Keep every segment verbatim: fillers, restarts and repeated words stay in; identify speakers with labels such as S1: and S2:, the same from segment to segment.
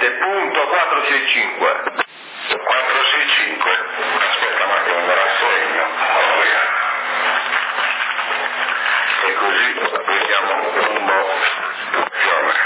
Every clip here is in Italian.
S1: sette punto quattrocentosessantacinque.
S2: quattrocentosessantacinque. Aspetta, ma che non me la segno. Oh, via. E così vediamo un po'. Fiore.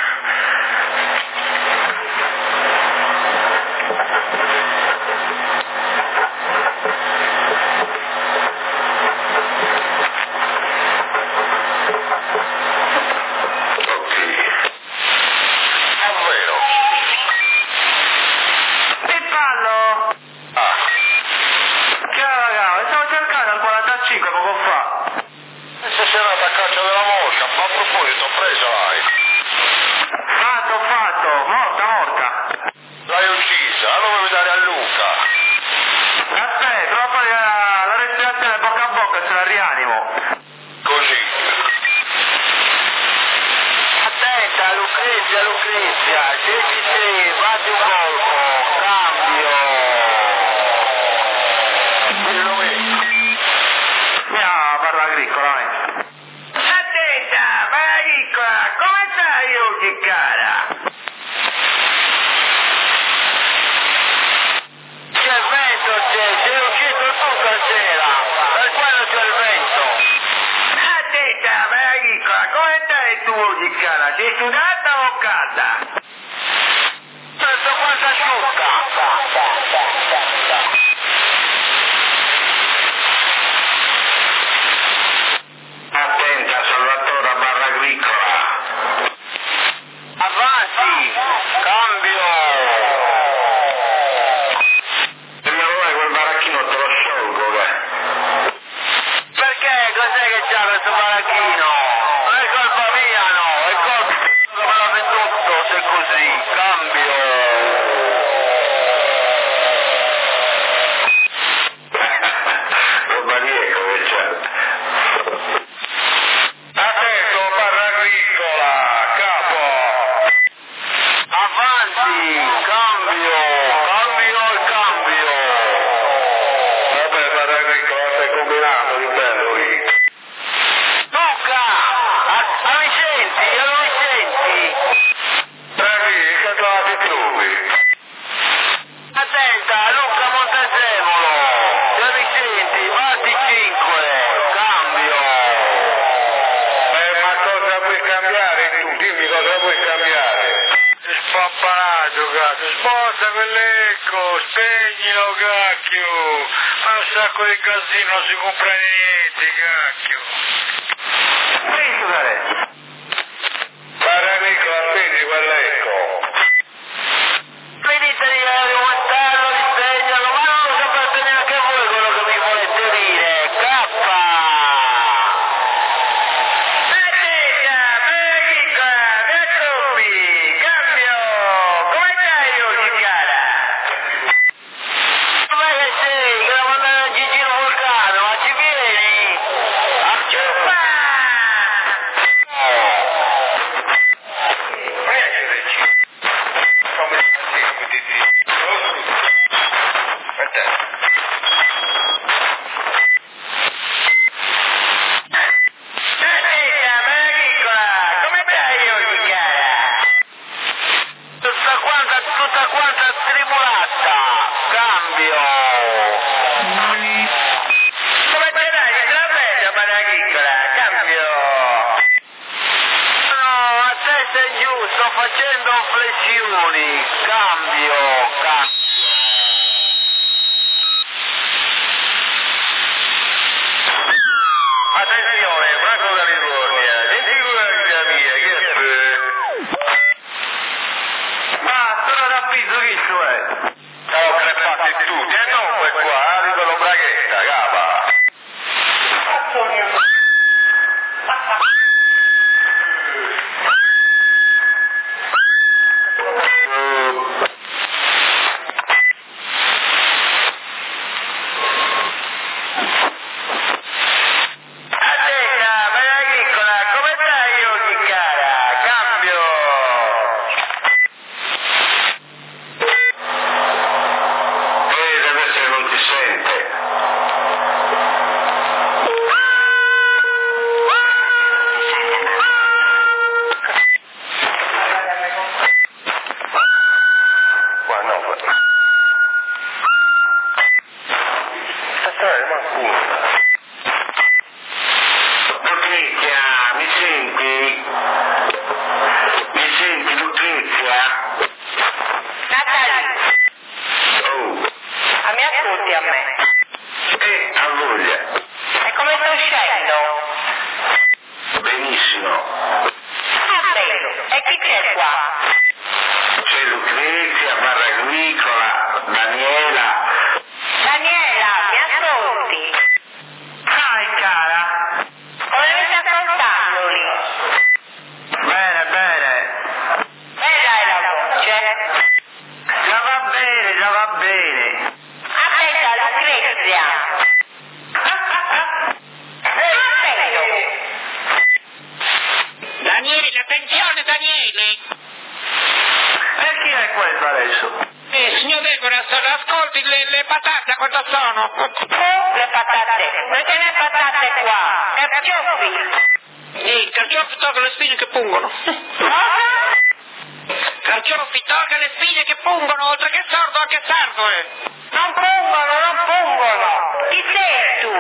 S1: adesso.
S3: Eh, signor Debora, ascolti, le, le patate quanto sono?
S4: Le patate, non ce n'è patate qua, carciofi.
S3: Eh, carciofi tolga le spine che pungono.
S4: Cosa?
S3: Carciofi tolga le spine che pungono, oltre che sordo anche sardo, eh.
S4: Non pungono, non pungono. Chi sei tu?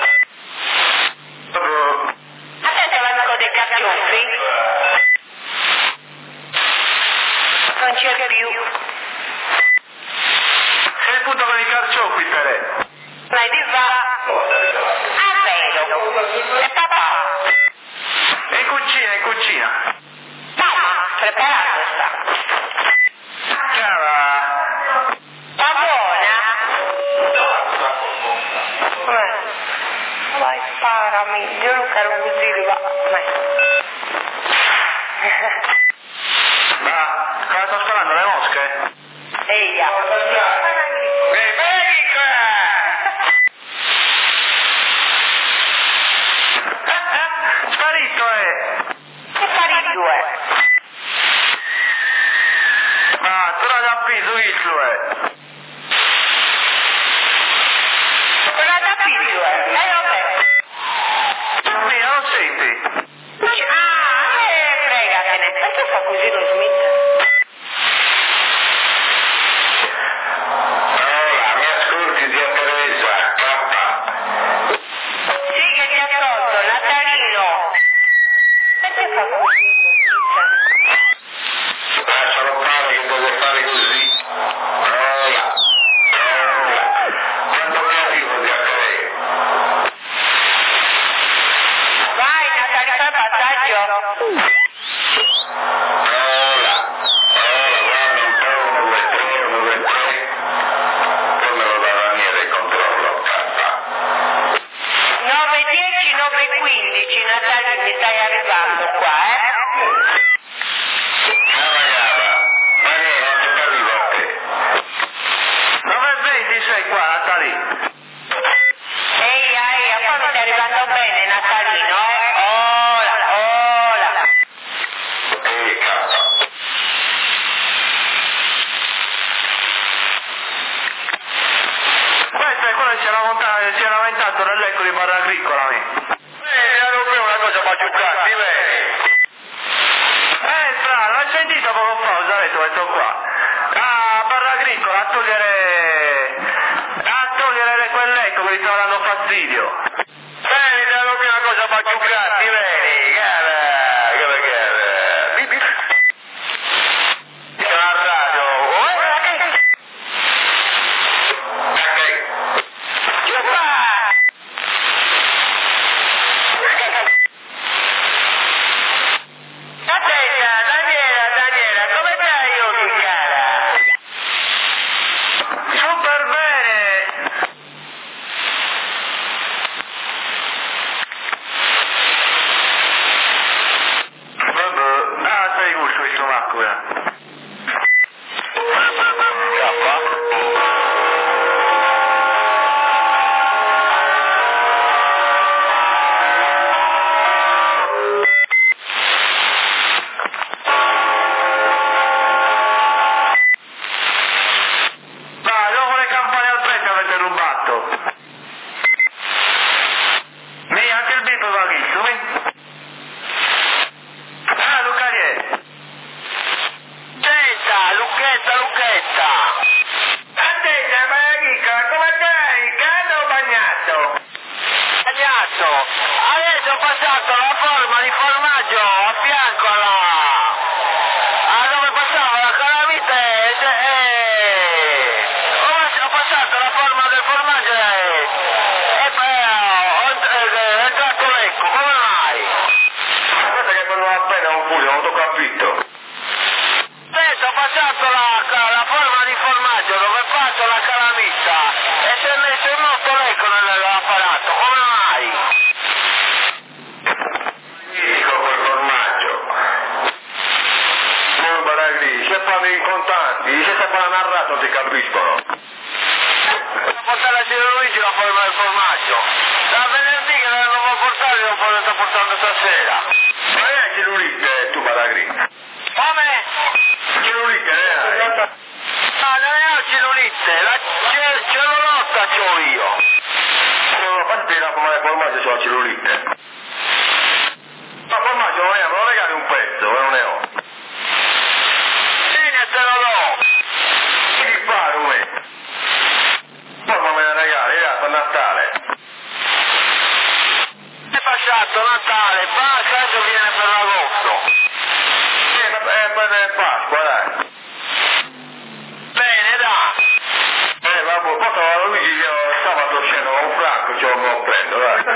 S4: A te sei l'amico dei carciofi? Non c'è più.
S1: Sei appunto con i carciofi, Tere.
S4: Vai di va. Ah, vero. E papà?
S1: E in cucina, in cucina.
S4: Mamma, preparata sta.
S1: Cara.
S4: Va buona? Eh. Vai, sparami. Io non quero così, va.
S1: Ma cosa sto sparando, le mosche?
S4: Eia.
S1: Sparito, eh!
S4: Che parito è?
S1: Ma tu non hai preso il eh!
S4: Quella da figlio è? Eh, vabbè.
S1: Mia, non senti?
S4: Ah, eh, fregatene. Perché fa così lo Smith?
S2: Allora, mi ascolti, zia Teresa, K.
S4: Sì, che ti ascolto, Natalino. Perché fa così lo Smith?
S2: Lascialo fare che deve fare così. Rola, rola. Quanto mi arrivo, zia Teresa?
S4: Vai, Natalino, fai passaggio.
S2: Rola, rola, guarda un po', uno, due, tre, uno, due, tre. Poi me lo dà Ranieri e controllo, K.
S4: nove dieci, nove quindici, Natalino, mi stai arrivando qua, eh?
S2: Cava, cava. Ma che, non ti arrivo a te.
S1: nove e venti sei qua, Natali.
S4: Ehi, ehi, poi mi stai arrivando bene, Natalino, eh? Ola, ola.
S2: Ehi, K.
S1: Questo è quello che si era, montato, si era lamentato nell'eco di Barra Agricola, mi.
S2: Eh, ero qui una cosa per giugarti, vedi?
S1: Eh, strano, l'hai sentito poco fa, ho detto questo qua. A Barra Agricola, a togliere... a togliere quell'eco che gli sta dando fastidio.
S2: Vedi, ero qui una cosa per giugarti, vedi? Cara, cara, cara. Bibi. Siamo a radio. Oh, ok.
S4: Daniela, Daniela, Daniela, come stai io, Chiara?
S1: Super bene! Vabbè, ah, sei gusto questo Marco, eh. Dai, dopo le campane al petto avete rubato. Mi, anche il bip va visto, mi? Ah, Lucariè.
S2: Senta, Lucchetta, Lucchetta.
S4: Attenta, Marica, come stai? Caldo o bagnato?
S2: Bagnato. Adesso ho passato la forma di formaggio a fianco alla... a dove passava la calamita e... e... Ho, ho passato la forma del formaggio e... e poi ho, è entrato l'ecco, come mai?
S1: Aspetta che quello appena un pugno, non tocca a pitto.
S2: Adesso ho passato la, la forma di formaggio dove passo la calamita e si è messo un nostro lecco nell'apparato, come mai? Dico quel formaggio.
S1: Non baragli, se parli in contanti, se stai narrato ti capiscono.
S2: Devo portare a Giro Luigi la forma del formaggio. Da venerdì che non lo portare, lo sto portando stasera.
S1: Ma è Girulite, tu baragli.
S2: Come?
S1: Girulite, eh?
S2: la cellulite, la ce- cellulota c'ho io.
S1: Sono partita come formaggio c'ho la cellulite. Ma formaggio non è, me lo regali un pezzo, eh, non ne ho.
S2: Bene, te lo do.
S1: Che fare un me? Poi me ne regali, eh, per Natale.
S2: È passato Natale, passa, adesso viene per agosto.
S1: Eh, ma- eh, per Pasqua, dai.
S2: Bene, dai.
S1: Eh, vabbè, poi trovo Luigi, io sabato scendo con un franco, ce lo prendo, dai.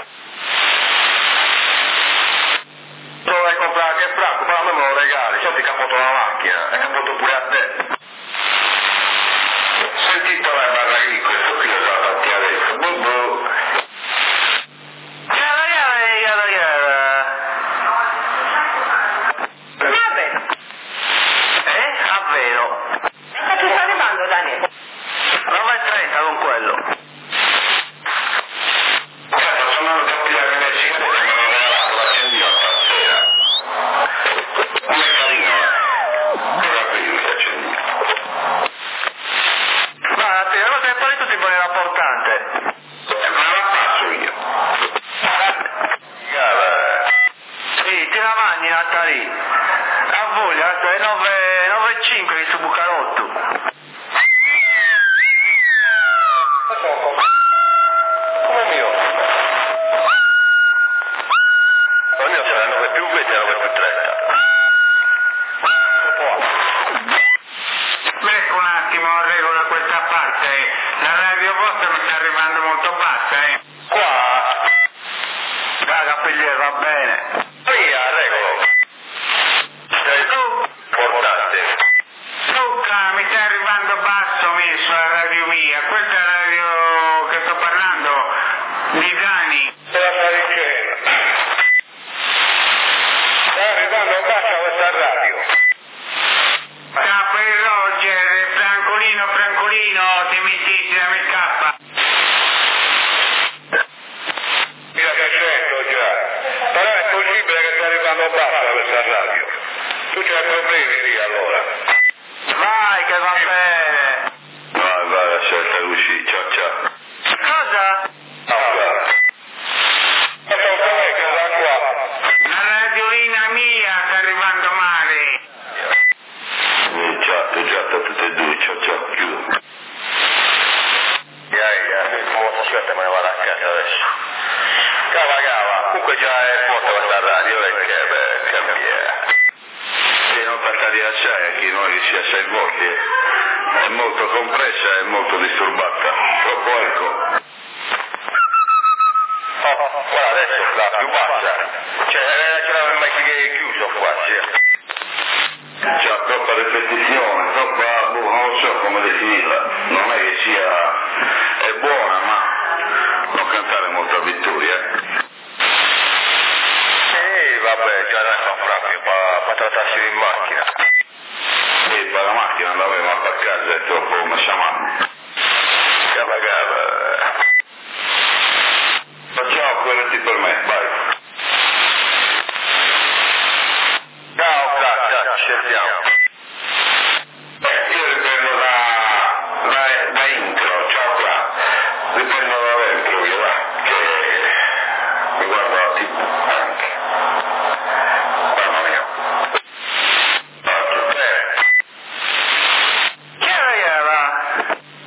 S1: Dovrei comprare anche il franco, però a me me lo regali, se ti capoto la macchina, è capoto pure a te. Sentito la barra lì, questo qui lo fa tanti adesso, boh boh.
S2: Chiara, chiara, chiara, chiara.
S4: Vabbè,
S2: Eh? A vero.
S4: ma tu stai arrivando, Daniele?
S2: nove e trenta con quello.
S1: Guarda, sono andato a pigliare le sigarette che mi hanno regalato l'accendino stasera. Come carino, eh? Guarda qui, l'accendino.
S2: Guarda, te lo tempo di tutti in maniera importante.
S1: E me la passo io. Guarda,
S2: Sì, ti la mangi Natali. A voglia, è nove e cinque di su Bucarotto.
S1: come mio? Il mio sarà nove più venti e nove più trenta.
S2: Ecco un attimo, regola questa parte. La radio vostra mi sta arrivando molto bassa, eh.
S1: Qua?
S2: Raga, figliere, va bene.
S1: Via, regolo. Sei tu? Importante.
S2: Luca, mi sta arrivando basso, mi, sulla radio mia. Questa è la radio che sto parlando di Dani.
S1: Te la stai dicendo. Sta arrivando bassa questa radio.
S2: Capo e Roger, Francolino, Francolino, ti metti da mi scappa.
S1: Mira che sento già. Però è possibile che stia arrivando bassa questa radio. Tu c'hai problemi lì allora.
S2: Vai, che va bene.
S1: Vai, vai, lasciate uscire. Ciao, ciao.
S2: Cosa?
S1: Ciao, guarda. Aspetta, com'è che da qua?
S2: La radiolina mia sta arrivando male.
S1: Eh, Ciao, ciao, tutte e due. Ciao, ciao, chiudo. Dai, dai, come aspetta me ne vado a casa adesso. Cava, cava. Comunque già è forte questa radio, perché, beh, cambia. Sì, non tratta di acciaio, chi noi si acciaia il volte è molto compressa e molto disturbata. Troppo ecco. Oh, guarda adesso la più bassa. Cioè, ce l'avevo mai chiuso qua, sì. C'è troppa ripetizione, troppa, boh, non lo so come definirla. Non è che sia, è buona, ma non cantare molto a vittoria. Sì, vabbè, già ne fa proprio per trattarsi in macchina. Sì, per la macchina non l'avevo, ma per casa è troppo messa male. Cava, cava. Facciamo quello che ti permette, vai. Ciao, ciao, ci sentiamo. Eh, io riprendo da, da, da intro, ciao qua. Riprendo da dentro io, va, che mi guardo la tivù anche. Mamma mia. Oggi, bene.
S2: Chi era, chi era?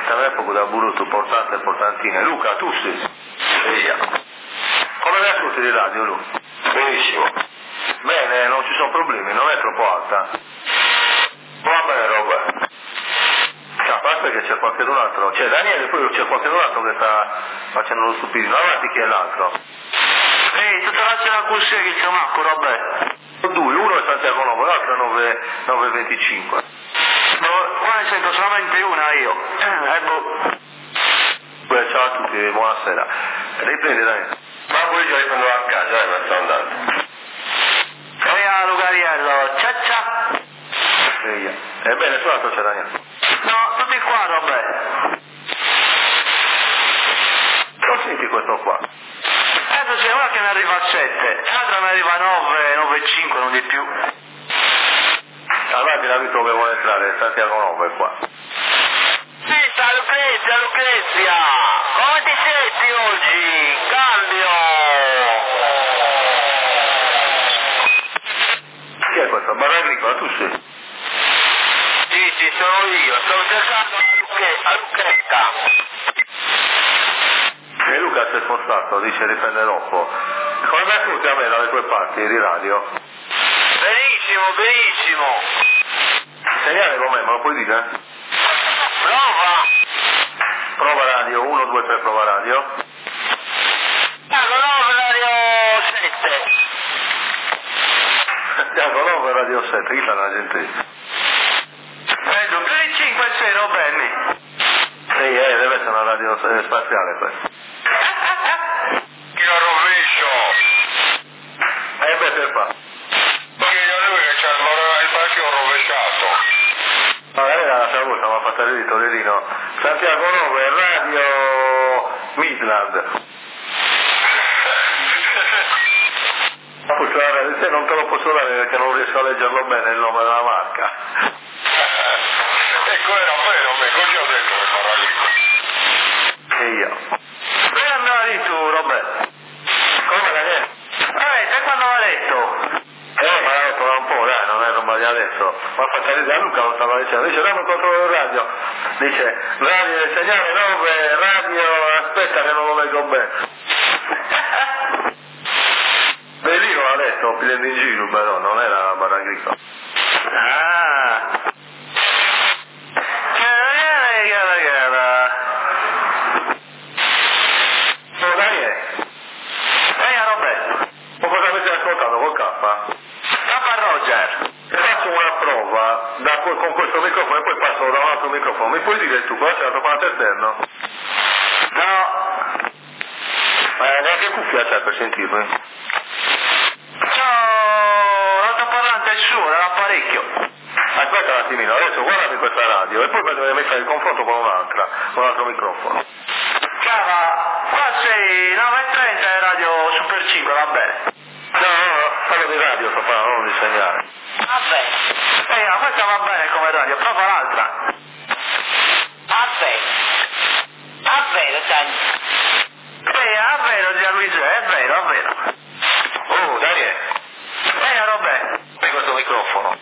S5: all'epoca da brutto, portante e portantine. Luca, tu sei?
S1: Sì.
S5: Come ne ascolti di radio, Lu?
S1: Benissimo.
S5: Bene, non ci sono problemi, non è troppo alta.
S1: Va bene, Robert.
S5: A parte che c'è qualche altro, c'è Daniele, poi c'è qualche altro che sta facendo lo stupidino. Avanti, chi è l'altro?
S2: Ehi, tutta la cena così che il chiamacco, Robert.
S5: Due, uno è Santiago Novo, l'altro è nove venticinque.
S2: No, qua ne sento solamente una io. Eh, boh.
S5: Beh, ciao a tutti, buonasera. Riprendi, Daniele.
S1: Ma poi ci riprendo a casa, eh, ma sto andando.
S2: Ehi, a Lugariello, ciao ciao.
S5: Ehi, ebbene, su l'altro c'è Daniele.
S2: No, tutti qua, Robert.
S5: Non senti questo qua?
S2: Adesso c'è una che ne arriva a sette, l'altra ne arriva a nove, nove e cinque, non di più.
S5: Allora ti l'abito che vuole entrare, Santiago Novo è qua.
S2: Senta, Lucrezia, Lucrezia, come ti senti oggi? Cambio!
S5: Chi è questo? Barra Agricola, tu sei?
S2: Sì, sì, sono io, sto cercando a Lucrezia.
S5: E Luca si è spostato, dice riprende dopo. Come mi ascolti a me dalle tue parti di radio?
S2: Benissimo, benissimo.
S5: Segnale con me, me lo puoi dire?
S2: Prova.
S5: Prova radio, uno, due, tre, prova radio.
S2: Santiago nove, radio sette.
S5: Santiago Novo, radio sette, chi fa la gente?
S2: Vedo, più di cinque e sei, no, Benny.
S5: Sì, eh, deve essere una radio eh, spaziale questa.
S1: Chi lo rovescio?
S5: Eh beh, per fa.
S1: Perché io lui che c'ha il, il bacchio rovesciato.
S5: Magari l'altra volta mi ha fatto vedere Torellino. Santiago Novo è radio Midland. Poi la radio, non te lo posso dare perché non riesco a leggerlo bene il nome della marca.
S1: Ecco, era vero, me, così ho detto che farà lì.
S5: E io.
S2: Dove andavi tu, Robert?
S5: Come Daniele?
S2: Eh, te quando l'ha letto?
S5: Eh, ma l'ho trovato un po', dai, non è roba di adesso. Ma fa vedere a Luca lo stava dicendo, dice dammi il controllo del radio. Dice, radio, segnale nove, radio, aspetta che non lo leggo bene. Bellino l'ha detto, prendendo in giro, però non era la barra agricola.
S2: Ah. Che gara, gara.
S5: Oh, Daniele,
S2: Ehi, Robert.
S5: ma cosa avete ascoltato col K?
S2: Papa Roger.
S5: Faccio una prova da, con questo microfono e poi passo da un altro microfono. Mi puoi dire tu cosa c'è l'altoparlante esterno?
S2: No.
S5: Ma neanche cuffia c'è per sentirmi?
S2: C'ho l'altoparlante è suo, l'apparecchio.
S5: Aspetta un attimino, adesso guardami questa radio e poi mi fai il confronto con un'altra, con un altro microfono.
S2: Cava, qua sei nove e trenta e radio Super cinque, va bene.
S5: No, no, no, parlo di radio, sto parlando, non di segnale.
S2: Va bene. Ehi, ma questa va bene come radio, prova l'altra. Va bene. Va bene, dai. Ehi, è vero, zia Luisa, è vero, è vero.
S5: Oh, Daniele,
S2: Ehi, Robert.
S5: prendi questo microfono.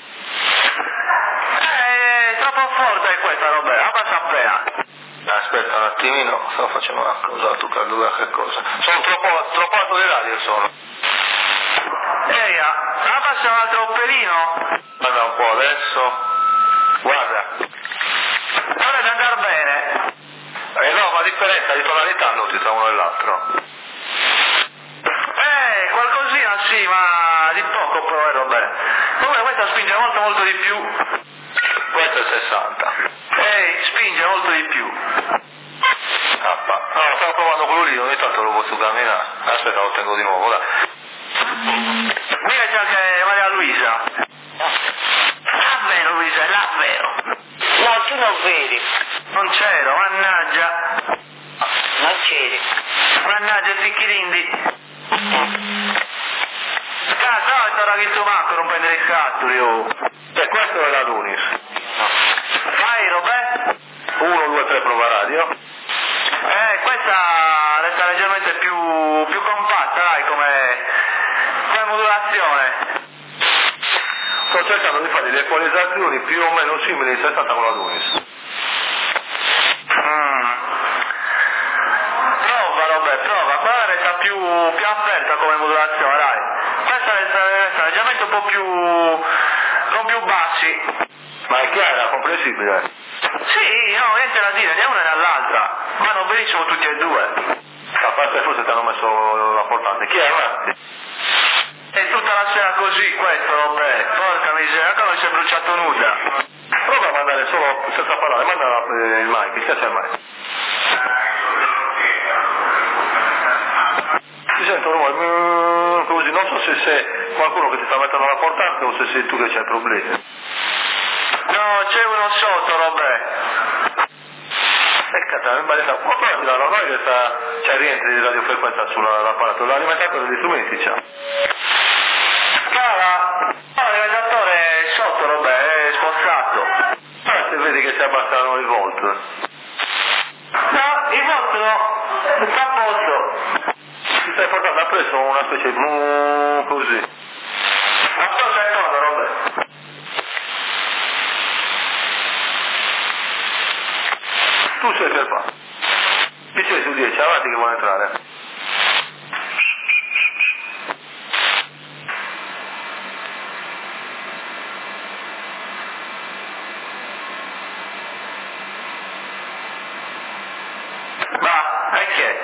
S2: Eh, troppo forte è questa, Robert, abbassa appena.
S5: Aspetta un attimino, sto facendo una cosa, tu calcola che cosa. Sono troppo, troppo alto di radio sono.
S2: Ehi, abbassa un altro pelino.
S5: Guarda un po' adesso. Guarda.
S2: Dovrebbe andare bene.
S5: Eh no, ma differenza di tonalità noti tra uno e l'altro.
S2: Eh, qualcosina sì, ma di poco però, eh, Robert. Comunque questa spinge molto molto di più.
S5: Questo è sessanta.
S2: Ehi, spinge molto di più.
S5: Ah, no, stavo provando quello lì, ogni tanto lo posso camminare. Aspetta, lo tengo di nuovo, dai.
S2: Mica c'è anche Maria Luisa. Davvero Luisa, è davvero.
S4: No, tu non vedi.
S2: Non c'ero, mannaggia.
S4: Non c'eri.
S2: Mannaggia Zicchirindi. Cazzo, no, è stato il tuo macco, non prendere il catturi, oh.
S5: E questo è la Lunis.
S2: Vai, Robert.
S5: uno, due, tre, prova radio.
S2: Eh, questa resta leggermente più, più compatta, dai, come, come modulazione.
S5: Sto cercando di fare delle equalizzazioni più o meno simili in sessanta con la Lunis.
S2: Mm. più aperta come modulazione, dai. Questa è un leggermente un po' più, con più bassi.
S5: Ma è chiara, comprensibile?
S2: Sì, no, niente da dire, né una né l'altra. Vanno benissimo tutti e due.
S5: A parte forse ti hanno messo la portante. Chi è avanti?
S2: E tutta la sera così questo, vabbè. Porca miseria, come si è bruciato nuda.
S5: Prova a mandare solo, senza parlare, manda eh, il mic, chi c'è il mic? Si sente un rumore, mm, così, non so se sei qualcuno che ti sta mettendo la portante o se sei tu che c'hai problemi.
S2: No, c'è uno sotto, vabbè.
S5: E cazzo, mi sbagliato. Ma poi la normale che sta, c'è rientri di radiofrequenza sull'apparato, l'alimentatore degli strumenti c'ha.
S2: Cara, l'alimentatore è sotto, vabbè, è spostato.
S5: Ah, se vedi che si abbassano i volt.
S2: No, il vostro no, sta a posto.
S5: Ti stai portando appresso una specie di mm, così.
S2: Aspetta un secondo, Robert.
S5: Tu sei per qua. Chi c'è su dieci? Avanti che vuole entrare.
S2: Va, e che?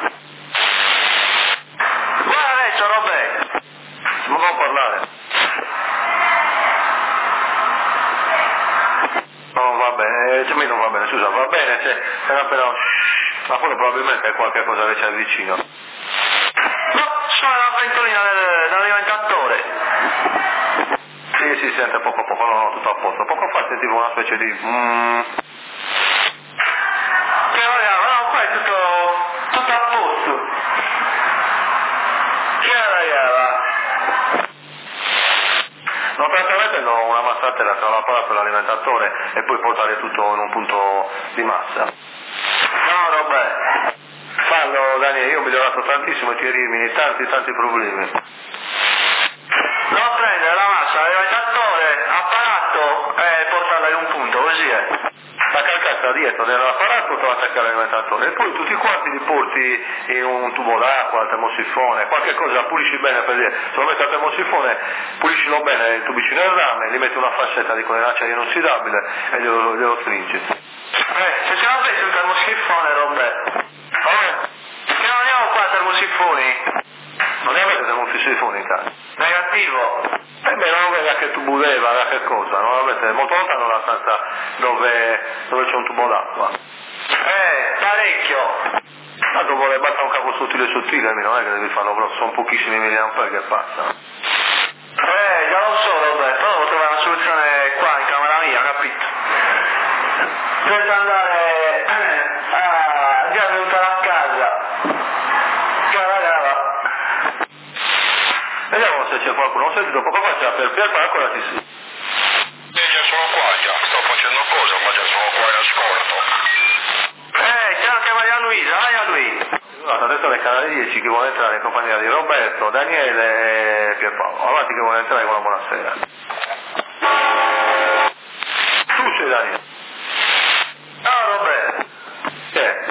S2: Guarda adesso, Robert.
S5: Non può parlare. No, va bene, cioè, non va bene, scusa, va bene, cioè, era appena... Ma poi probabilmente è qualche cosa che c'è vicino.
S2: No, sono la ventolina del, dell'alimentatore.
S5: Sì, si sente poco a poco, no, no, tutto a posto. Poco fa sentivo una specie di... Mm...
S2: Che vogliamo, no, qua è tutto, tutto a posto. Che ragazza?
S5: No, praticamente no, una massatella tra la palla per l'alimentatore e poi portare tutto in un punto di massa.
S2: No, Robert.
S5: Fallo, Daniele, io ho migliorato tantissimo e ti elimini tanti tanti problemi.
S2: Non prendere la massa, l'alimentatore, apparato e portarla in un punto, così è.
S5: La carcassa dietro dell'apparato te la attacca all'alimentatore e poi tutti quanti li porti in un tubo d'acqua, al termosifone, qualche cosa, pulisci bene per dire, se lo metti al termosifone, puliscilo bene il tubicino del rame, gli metti una fascetta di quella acciaio inossidabile e glielo, glielo stringi.
S2: Eh, se ce l'avessi un termosifone, Robert.
S5: Oh,
S2: Che non andiamo qua a termosifoni?
S5: non ne avete termosifone in casa?
S2: Negativo.
S5: Eh beh, non vedi che tubo leva, da che cosa, non avete molto lontano dalla stanza dove, dove c'è un tubo d'acqua.
S2: Eh, parecchio.
S5: Ma dopo basta un cavo sottile sottile, non è che devi farlo grosso, sono pochissimi milliampere che passano.
S2: Eh, già lo so, Robert, però devo trovare una soluzione qua in camera mia, capito? Devo andare a già venuta a casa. Cava, cava.
S5: Vediamo se c'è qualcuno, ho sentito poco fa c'è per Pier Paccola, sì sì.
S1: Eh, già sono qua, già, sto facendo cosa, ma già sono qua in ascolto.
S2: Eh, c'è anche Maria Luisa, vai a lui.
S5: Allora, adesso è il canale dieci che vuole entrare in compagnia di Roberto, Daniele e Pierpaolo. Avanti che vuole entrare con la buonasera. Tu sei Daniele.
S2: Ciao, Robert.
S5: Chi è?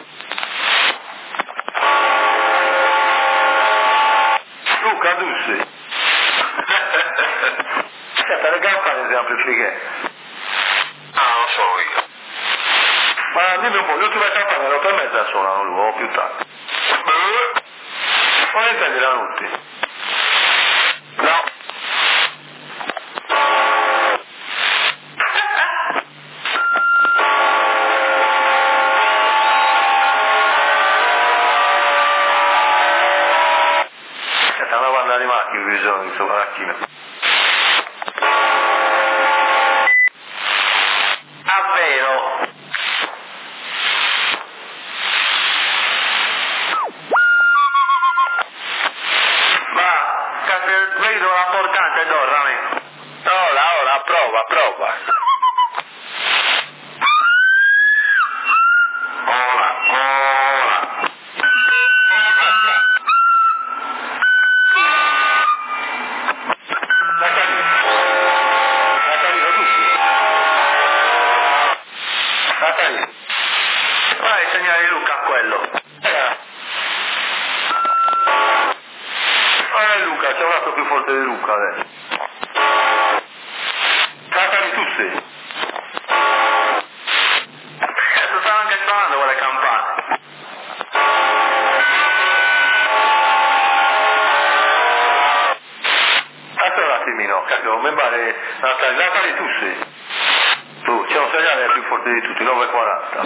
S5: Luca Dussi. Senta, le campane si amplifiche.
S1: Ah, non sono io.
S5: Ma dimmi un po', le ultime campane alle otto e mezza suonano lui o più tardi? Non intendi la notte?
S2: No.
S5: C'è una banda di macchine qui sono in sopra la macchina.
S2: Ah, vero. Ma, cazzo, vedo la portante dorrami.
S1: Ora, ora, prova, prova.
S2: Ora, ora.
S5: Natalino tutti. Natalino.
S2: Vai a segnare Luca a quello.
S5: Eh. Luca, c'è un altro più forte di Luca adesso. Trattali tu sei.
S1: Adesso stanno anche suonando quelle campane.
S5: Aspetta un attimino, cazzo, mi pare Natali, Natali tu sei. Tu, c'è un segnale più forte di tutti, nove e quaranta.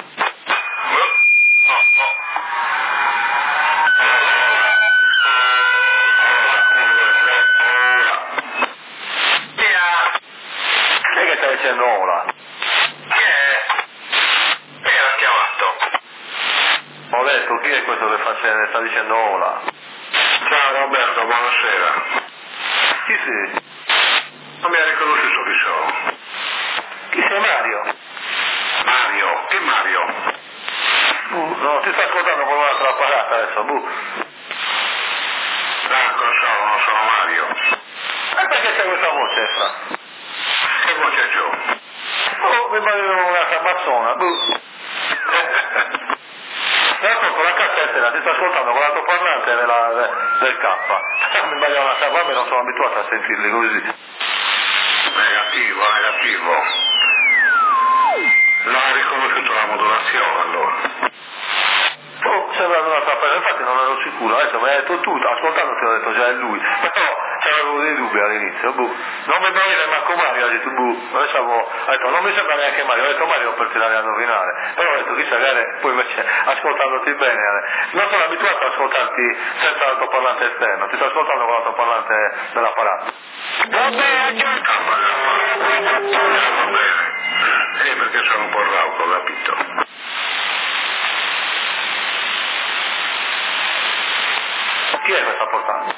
S5: Chi è che sta dicendo ora?
S1: Chi è? Chi l'ha chiamato?
S5: Ho detto, chi è questo che fa, sta dicendo ora?
S1: Ciao Roberto, buonasera.
S5: Chi sei?
S1: Non mi ha riconosciuto chi sono.
S5: Chi sei Mario?
S1: Mario, che Mario?
S5: Uh, no, ti sta ascoltando con un'altra apparata adesso, buh.
S1: Franco, sono, non sono Mario.
S5: E perché c'è questa voce, Fra?
S1: Che voce c'ho?
S5: Oh, mi pare un'altra mazzona, buh. Adesso con la cassetta ti sto ascoltando con l'altoparlante della, del K. Mi pare una K, ma non sono abituato a sentirli così.
S1: Negativo, negativo. Non ha riconosciuto la modulazione allora.
S5: Oh, sembra un'altra persona, infatti non ero sicuro, adesso mi hai detto tu, ascoltando ti ho detto già è lui, però c'avevo dei dubbi all'inizio, boh. Non mi pare manco Mario, ho detto, boh, adesso avevo, ho detto, non mi sembra neanche Mario, ho detto Mario per tirare a indovinare, però ho detto chissà che poi invece ascoltandoti bene, non sono abituato ad ascoltarti senza l'altoparlante esterno, ti sto ascoltando con l'altoparlante dell'apparato.
S1: Va bene, va bene. Eh, perché sono un po' rauco, capito?
S5: Chi è che sta portando?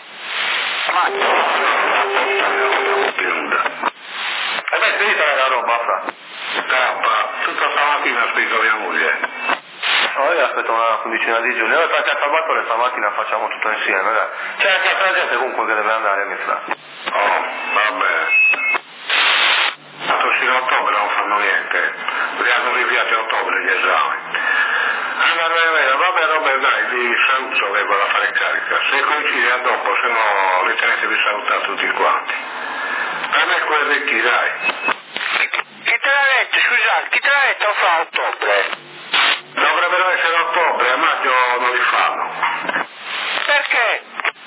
S5: E beh, finita la roba, Fra.
S1: Tappa, tutta stamattina ho scritto mia moglie.
S5: Oh, io aspetto una quindicina di giorni, noi anche a Salvatore stamattina facciamo tutto insieme, dai. C'è anche altra gente comunque che deve andare, mi Fra.
S1: Oh, va bene. Tanto fino a ottobre non fanno niente. Li hanno rinviati a ottobre gli esami. Allora, bene, va bene, va bene, dai, vi saluto che vado a fare carica. Se coincide a dopo, se no ritenetevi salutare tutti quanti. A me quelli chi, dai.
S2: Chi te l'ha detto, scusa, chi te l'ha detto fa a ottobre?
S1: Dovrebbero essere a ottobre, a maggio non li fanno.
S2: Perché?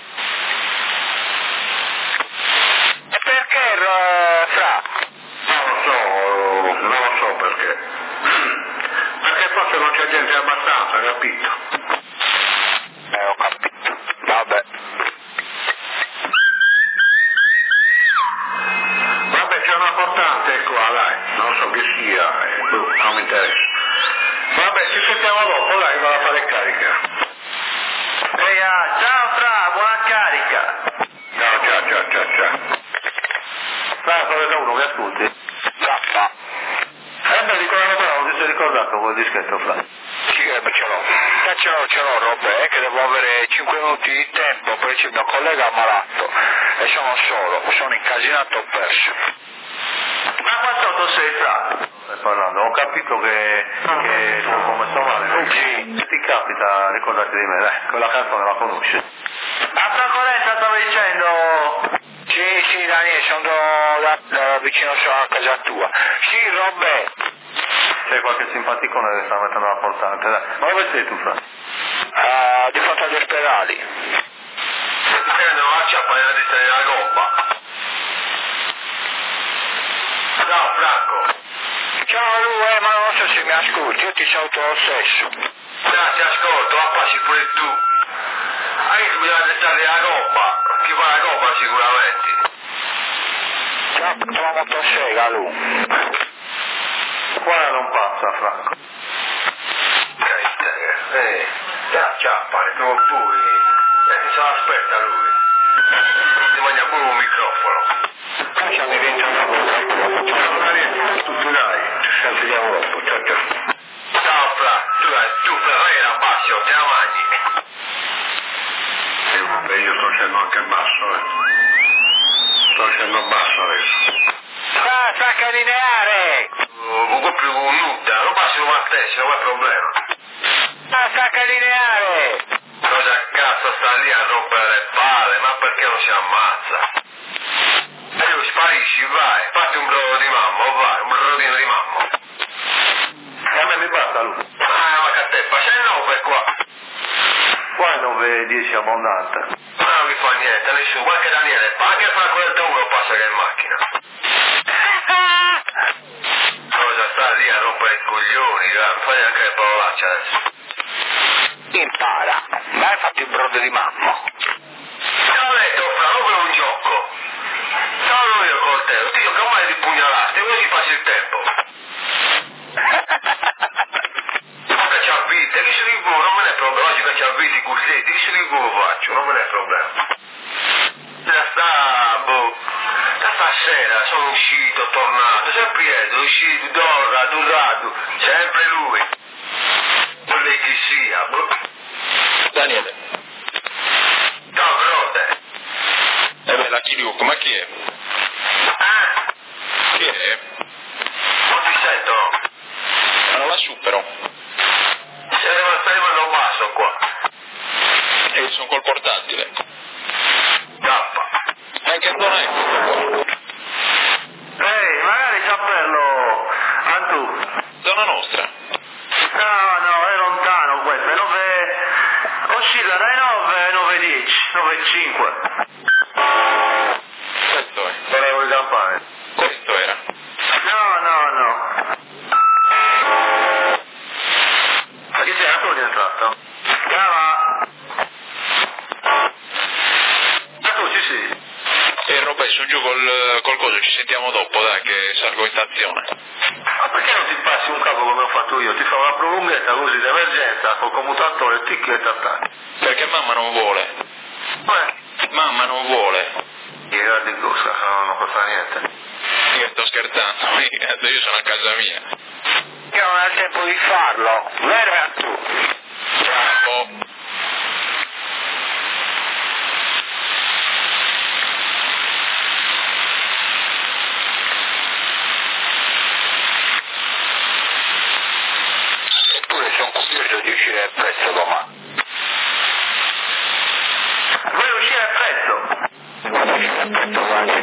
S2: E perché, uh, Fra?
S1: Non lo so, non lo so perché. Perché forse non c'è gente abbastanza, capito?
S2: Eh, ho capito. Vabbè.
S1: Vabbè, c'è una portante qua, dai, non so chi sia, eh, non mi interessa. Vabbè, ci sentiamo dopo, dai, vado a fare carica.
S2: Ehi, ah, ciao Fra, buona carica.
S1: Ciao, ciao, ciao, ciao, ciao.
S5: Fra, sono da uno, mi ascolti?
S2: Zappa.
S5: Eh beh, dico una roba, non ti sei ricordato quel dischetto, Fra?
S2: Sì, eh, ce l'ho. Eh, ce l'ho, ce l'ho, Robbe, eh, che devo avere cinque minuti di tempo, poi c'è il mio collega ammalato e sono solo, sono incasinato, ho perso. Ma quanto sei, Fra?
S5: Stai parlando, ho capito che, che sono come sto male.
S2: Sì.
S5: Se ti capita, ricordati di me, dai, quella canzone la conosci.
S2: A Francolenza stavo dicendo... Sì, sì, Daniele, sono da, da vicino a casa tua. Sì, Robbe.
S5: C'è qualche simpaticone che sta mettendo la portante, dai. Ma dove sei tu, Fra?
S2: Uh, di fronte agli ospedali.
S1: Eh, no, faccia appena di tenere la gomma. Ciao, Franco.
S2: Ciao Lu, eh, ma non so se mi ascolti, io ti saluto lo stesso.
S1: Già, ti ascolto, ma passi pure tu. Anche bisogna dettare la gomma. Chi fa la gomma sicuramente.
S2: Ciao, trovo molto sega, Lu.
S5: Qua non passa, Franco.
S1: Eh, già, già, pare come pure. Eh, se aspetta lui. Ti mangia pure un microfono.
S2: Lasciami dentro una cosa.
S1: Ciao, Daniele, tu dai, ci sentiamo dopo, ciao, ciao. Ciao, Fra, tu, tu Ferreira, basso, te la mangi. E io sto scendendo anche basso, eh. Sto scendendo basso adesso.
S2: Ah, sacca lineare!
S1: Un più nuda, non passi come a te, non è problema.
S2: Ah, sacca lineare!
S1: Cosa cazzo sta lì a rompere le palle? Ma perché perché non si ammazza? E io sparisci, vai, fatti un brodo di mammo, vai, un brodino di mammo.
S5: E a me mi basta lui.
S1: Ah, ma che te fa? C'è il nove qua.
S5: Qua è nove dieci abbondante.
S1: Ma non mi fa niente, nessuno, qualche Daniele, ma anche fra quel da uno passa che è in macchina. Cosa sta lì a rompere i coglioni, va? Fai anche le parolacce adesso.
S2: Impara, vai fatti il brodo di mammo.
S1: Ti ho detto, fra, non per un gioco. Sono io il coltello, ti dico che mai di pugnalate, così passi il tempo. Ma che c'ha vite, che se li vuoi, non me ne è problema, oggi che c'ha vite i cussetti, che se li vuoi faccio, non me ne è problema. Da sta, boh, da stasera sono uscito, tornato, sempre io, uscito, Dora, Durrado, sempre lui. Non lei chi sia, boh.
S6: Daniele.
S1: Ciao, Grote.
S6: Eh beh, la Kiriuk, ma chi è?
S1: Ah,
S6: Chi è?
S1: non ti sento.
S6: Ma non la supero.
S1: Stai arrivando basso qua.
S6: E sono col portatile.
S1: Tappa.
S6: Anche Antonio è qua.
S5: Ehi, magari saperlo, Antù.
S6: Zona nostra.
S5: No, no, è lontano questo, è nove... oscilla dai nove, nove dieci, nove cinque.
S6: Questo è.
S5: Volevo le campane.
S6: Questo era.
S5: No, no, no. Ma chi sei? Antonio è entrato? Chiama. Ma tu ci sei?
S6: E Robe, su giù col, col coso, ci sentiamo dopo, dai, che salgo in stazione.
S5: Ma perché non ti passi un capo come ho fatto io? Ti fa una prolunghetta così d'emergenza col commutatore, ticchi e tattacchi.
S6: Perché mamma non vuole.
S5: Beh,
S6: Mamma non vuole.
S5: io di cosa, no, non costa niente.
S6: Io sto scherzando, io sono a casa mia.
S2: Che non ha il tempo di farlo, vero tu?
S6: Bravo.
S2: Eppure sono curioso di uscire presto domani.
S5: Vuoi uscire presto?
S2: Aspetta, guarda.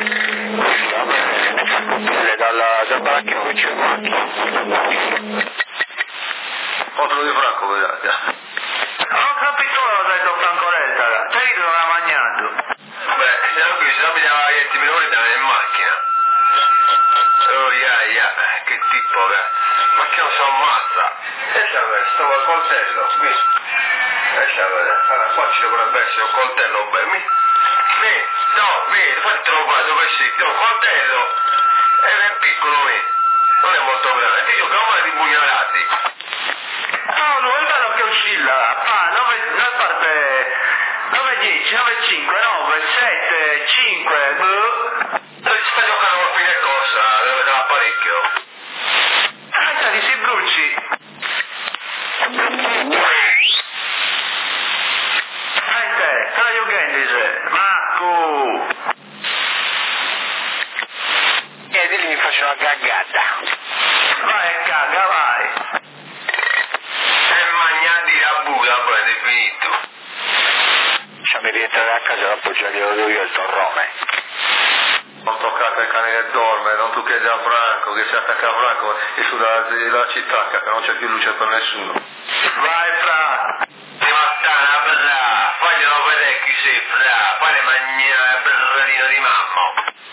S2: Le dalla, dal baracchino che c'è in macchina.
S5: Contro di Franco, vedete. Non ho capito cosa ha detto Franco Letta, te li non ha mangiato.
S1: Beh, se non qui, se no mi dava venti minuti da in macchina. Oh, yeah, yeah, che tipo, cazzo. Ma che non si ammazza? E c'aveva, stavo al coltello, qui. E c'aveva, allora qua ci dovrebbe essere un coltello, beh, mi... Mi, no, mi, infatti te lo guardo dove sei, te lo coltello. Ed è piccolo, mi. Non è molto grande, ti dico che non di pugnalati.
S5: No, no, guarda che oscilla. Ah, nove, parte... nove dieci, nove cinque, nove sette cinque,
S1: Dove si sta giocando a fine corsa, dove dà parecchio.
S5: aspetta, ti si bruci. Aspetta, sta giocando, dice. Marco.
S2: E di lì mi faccio una gaggata.
S5: Vai, caga, vai.
S1: E magnati la buda, poi è finito.
S2: Lasciami rientrare a casa e dopo già glielo do io il torrone.
S5: Non toccate il cane che dorme, non tu che Gianfranco, che si attacca a Franco e sulla la città, che non c'è più luce per nessuno. Vai, Fra!
S1: Ti mattana, bra, faglielo vedere chi sei, fra, fai mangiare berradino di mamma.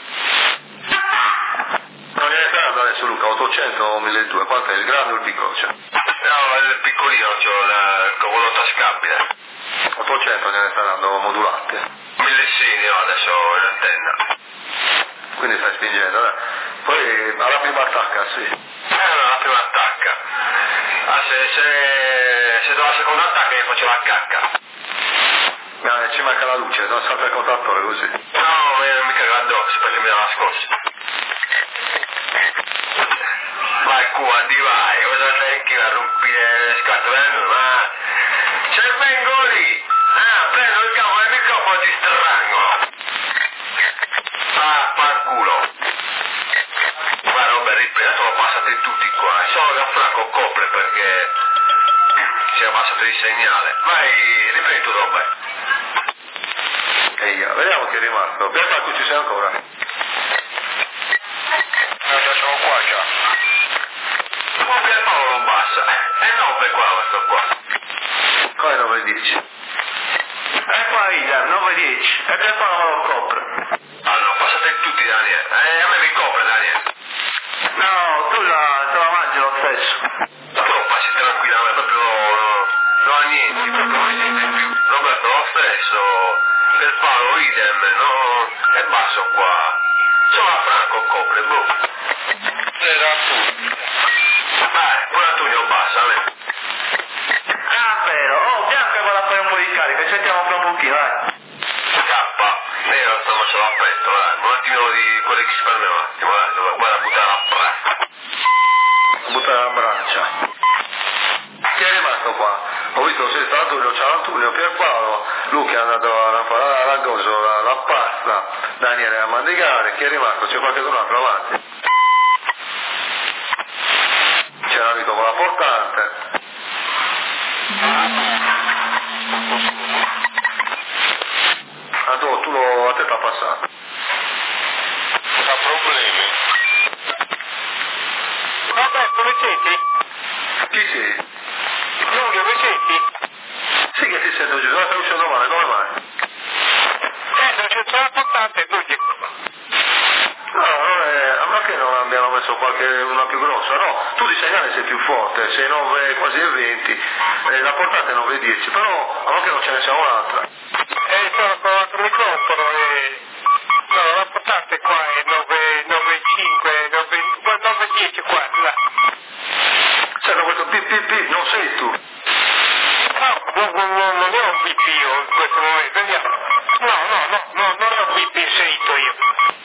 S5: Non gliene frega adesso Luca, ottocento o milleduecento, quanto è il grande o il piccolo c'è?
S1: No, il piccolino, c'ho la, il cavolo tascabile.
S5: ottocento gliene sta dando modulate.
S1: Mille sì, no, adesso in antenna.
S5: Quindi stai spingendo, eh? Poi alla prima attacca, sì.
S1: Eh, no, la prima attacca. Ah, se, se, se do la seconda attacca io faccio la cacca.
S5: Eh, ci manca la luce, non salta il contatore così.
S1: No, mi, mi cago addosso perché mi dà la scorsa. Vai qua, di vai, cosa sei che a rompere le scatole, ma... Se vengo lì, ah, prendo il capo del microfono e ti strangolo. Ah, fa culo. Ma roba, ripeto, sono passati tutti qua, solo che a Franco copre perché si è abbassato il segnale. Vai, ripeto, roba.
S5: Eia, vediamo chi è rimasto. Pierpa, tu ci sei ancora?
S6: No, già sono qua già.
S1: Ma Pierpaolo non basta. E nove qua questo qua.
S5: Come nove dieci?
S1: E qua Ida, nove dieci. E Pierpaolo me lo copre. Allora, passate tutti Daniele. Eh, a me mi copre Daniele.
S5: No, tu la, te la mangi lo stesso.
S1: Ma tu lo passi tranquillamente, proprio no, non ha niente, proprio non esiste più. Roberto lo stesso, Pierpaolo idem, no, e basso qua. Solo a Franco copre, boh.
S6: Era tu.
S1: Dai, pure Antonio bassa, a me.
S5: Ah, vero. Oh, Bianca, guarda a fare un po' di carica, sentiamo fra un pochino, dai.
S1: Scappa, nero sto facendo l'affetto, dai, un attimo di quelli che si ferma un attimo, dai, guarda a buttare la pressa.
S5: Buttare la brancia. Chi è rimasto qua? Ho visto se sta Antonio, c'è Antonio, Pierpaolo, Luca è andato a fare la Ragoso, la, la pasta, Daniele a Mandigare, chi è rimasto? C'è qualche altro avanti? C'è un amico con la portante. Antonio, tu lo, a te t'ha passato.
S6: Ha problemi.
S2: Roberto, mi senti?
S5: Chi sei?
S2: Giulio, mi senti?
S5: Sì che ti sento Giuseppe, stai uscendo male, come mai?
S2: Eh, non c'è troppo importante, Giulio.
S5: No, non è, a meno che non abbiano messo qualche, una più grossa, no, tu di segnale sei più forte, sei nove quasi e venti, eh, la portata è nove e dieci, però a meno che non ce ne sia un'altra.
S2: Eh, sono con l'altro microfono e... No, la portata qua è nove, nove, cinque, nove, nove, dieci qua, là.
S5: Sento questo pi pi pi, non sei tu.
S2: No, non, non, non, non ho un B P io in questo momento, andiamo. No, no, no, no, non ho un B P inserito io.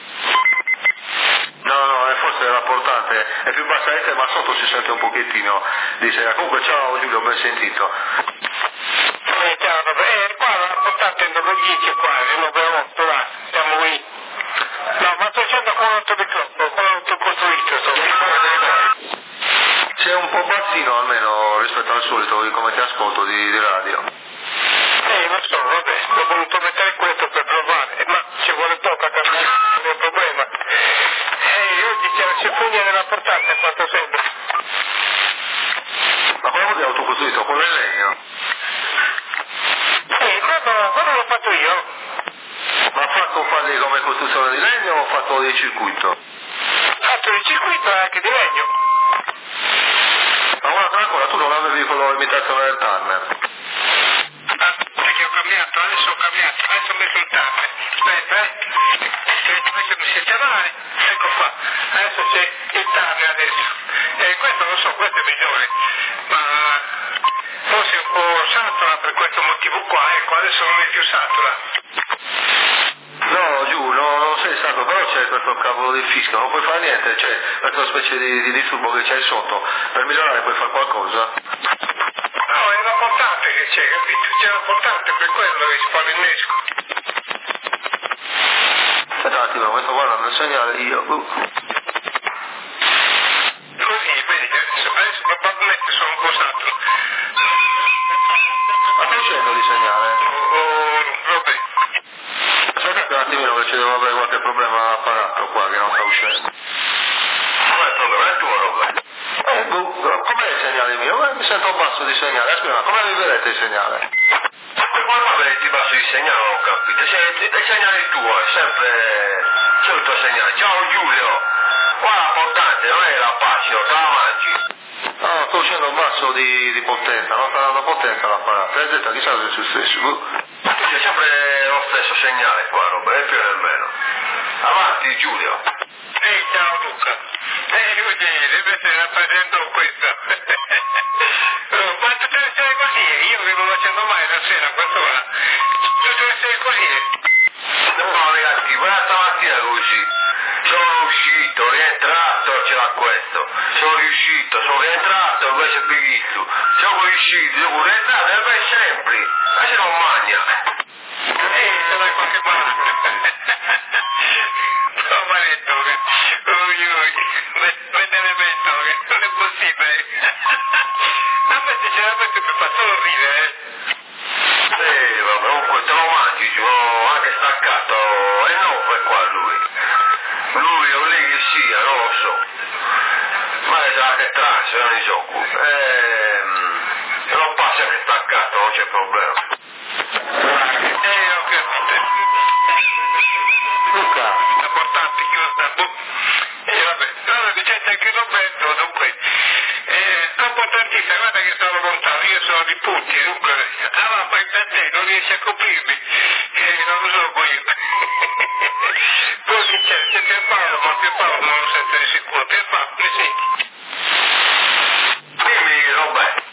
S5: No, no, è forse la portante, è più bassa di te, ma sotto si sente un pochettino di sera. Comunque ciao Giulio, ben sentito.
S2: Eh, ciao, eh, qua la portata è nove dieci qua, è nove otto là, siamo qui. No, ma sto facendo con l'altro microfono, con l'altro costruito, sto.
S5: Sei un po' bassino almeno rispetto al solito, di come ti ascolto di, di radio.
S2: Eh, lo so, vabbè, ho voluto mettere questo per provare, ma ci vuole poco a cambiare, non è un problema. Eh, oggi c'è la sinfonia della portata, quanto sembra.
S5: Ma quello di autocostruito, quello in legno?
S2: Eh, quello, quello l'ho fatto io.
S5: Ma ha fatto farli come costruzione di legno o ha fatto di circuito?
S2: Ho fatto il circuito anche di legno.
S5: Ma guarda ancora, tu non avevi quello imitazione del Tanner?
S2: Ah, perché ho cambiato, adesso ho cambiato, adesso ho messo il timer. Aspetta, eh. Adesso mi sente male, ecco qua. Adesso c'è il timer adesso. E questo lo so, questo è migliore. Ma forse è un po' satura per questo motivo qua, ecco, adesso non è più satura.
S5: No, giù, no, non sei stato, però c'è questo cavolo di fischio, non puoi fare niente, c'è questa specie di, di disturbo che c'hai sotto, per migliorare puoi fare qualcosa?
S2: No, è una portante che c'è, capito? C'è una portante per quello che si fa l'innesco.
S5: Aspetta un attimo, questo guardando il segnale io. Uh.
S2: Così, vedi, adesso, adesso probabilmente sono un po' saturo.
S5: Ma sta uscendo di segnale?
S2: Oh, vabbè.
S5: Aspetta un attimino che ci devo avere qualche problema all'apparato qua che non sta uscendo.
S1: Qual è il problema? È tuo Roberto?
S5: Eh, boh, com'è il segnale mio? Eh, mi sento basso di segnale, aspetta, come vi vedete il segnale?
S1: Ma quando vedi basso di segnale non ho capito, se, il segnale tuo è sempre, sempre il tuo segnale. Ciao Giulio, qua la portante non è la Pasio, te la mangi.
S5: No, sto uscendo basso di, di potenza, non sta dando potenza l'apparato, hai detto chissà cosa è successo. Boh.
S1: Ma tu c'è sempre lo stesso segnale qua, Roberto, è più o meno. Avanti Giulio.
S2: Ehi, ciao Luca. Eh, così, deve essere facendo questo. Oh, ma tu deve essere così, io che non facendo mai la sera a quest'ora. Tu deve essere così.
S1: No, ragazzi, guarda stamattina così. Sono uscito, rientrato, c'era questo. Sono riuscito, sono rientrato, invece è finito. Sono riuscito, sono rientrato, e poi sempre. Ma se non magna.
S2: Eh, se dai qualche mano. No, maledetto, che... Ui, ui. Vedere vento, che non è possibile. A me se ce la metto mi fa solo ridere, eh.
S1: Eh, vabbè, comunque te lo mangi no, anche staccato, e non per qua lui. Lui o lì che sia, non lo so. Ma è già che traccia, non mi so. Ehm, non passa che staccato, non c'è problema.
S2: Eh, ho capito.
S5: Luca,
S2: Importante che io sta. E vabbè, allora c'è anche Roberto, dunque. Eh, importantissimo, guarda che sono lontano, io sono di Putti, dunque. Ah, ma poi per te non riesci a coprirmi, eh, non lo so poi io. Poi c'è, c'è Pierpaolo, ma Pierpaolo non lo sento di sicuro. Pierpaolo, mi senti?
S1: Dimmi, Roberto.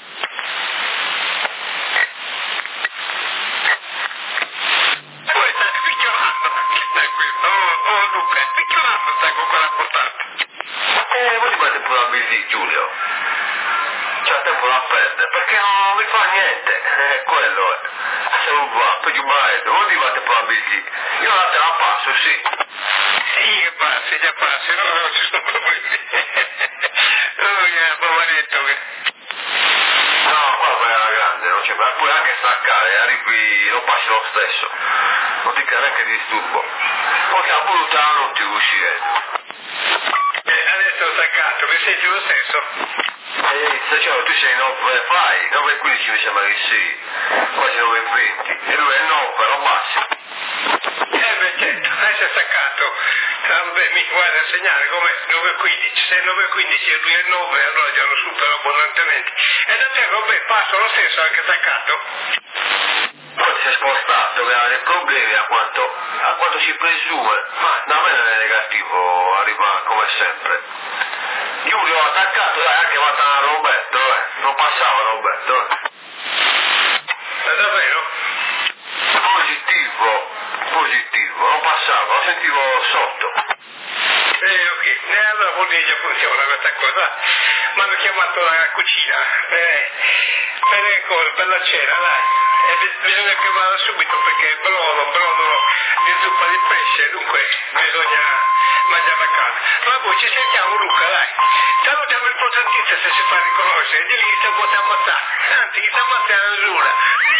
S2: Poi stai picchiolando, chi stai qui? Oh, oh Luca, picchiolando stai con quella portata.
S1: Eh, voi fate pure la busy, Giulio. C'è tempo da perdere, perché non mi fa niente, è quello, eh. Se non va, peggio mai, voi fate pure la busy. Io la te la passo, sì.
S2: Sì, che passi, già passi, no, non ci sono problemi. Oh, yeah, poveretto che...
S1: No, qua vai alla grande, non c'è, ma puoi anche staccare, arrivi, lo passi lo stesso. Non ti crea neanche disturbo. Poi che ha voluto la notte uscire.
S2: Eh, adesso ho staccato, mi senti lo stesso?
S1: E se cioè, tu sei nove fai, nove e quindici mi sembra che sì, quasi nove e venti, e lui è nove, lo passi.
S2: Eh beh certo, adesso è staccato. Vabbè, mi guarda a segnare come nove e quindici, se è nove e quindici e lui è nove, allora già lo supero abbondantemente. E da te vabbè, passo lo stesso anche staccato.
S1: Poi si è spostato, che ha dei problemi a quanto, a quanto si presume, ma da me non è negativo, arriva come sempre. Giulio ha attaccato, dai, anche va a Roberto, eh, non passava Roberto, eh.
S2: Ma davvero?
S1: Positivo, positivo, non passava, lo sentivo sotto.
S2: Eh ok, e allora vuol dire che funziona questa cosa. Mi hanno chiamato dalla cucina per, per, ecco, per la cena, dai. E bis- bisogna che vada subito perché brodo, brodo di zuppa di pesce, dunque bisogna mangiare a casa. Ma poi ci sentiamo Luca, dai. Salutiamo il potentista se si fa riconoscere, digli che sta buona ammazzare, anzi che sta ammazzando giura.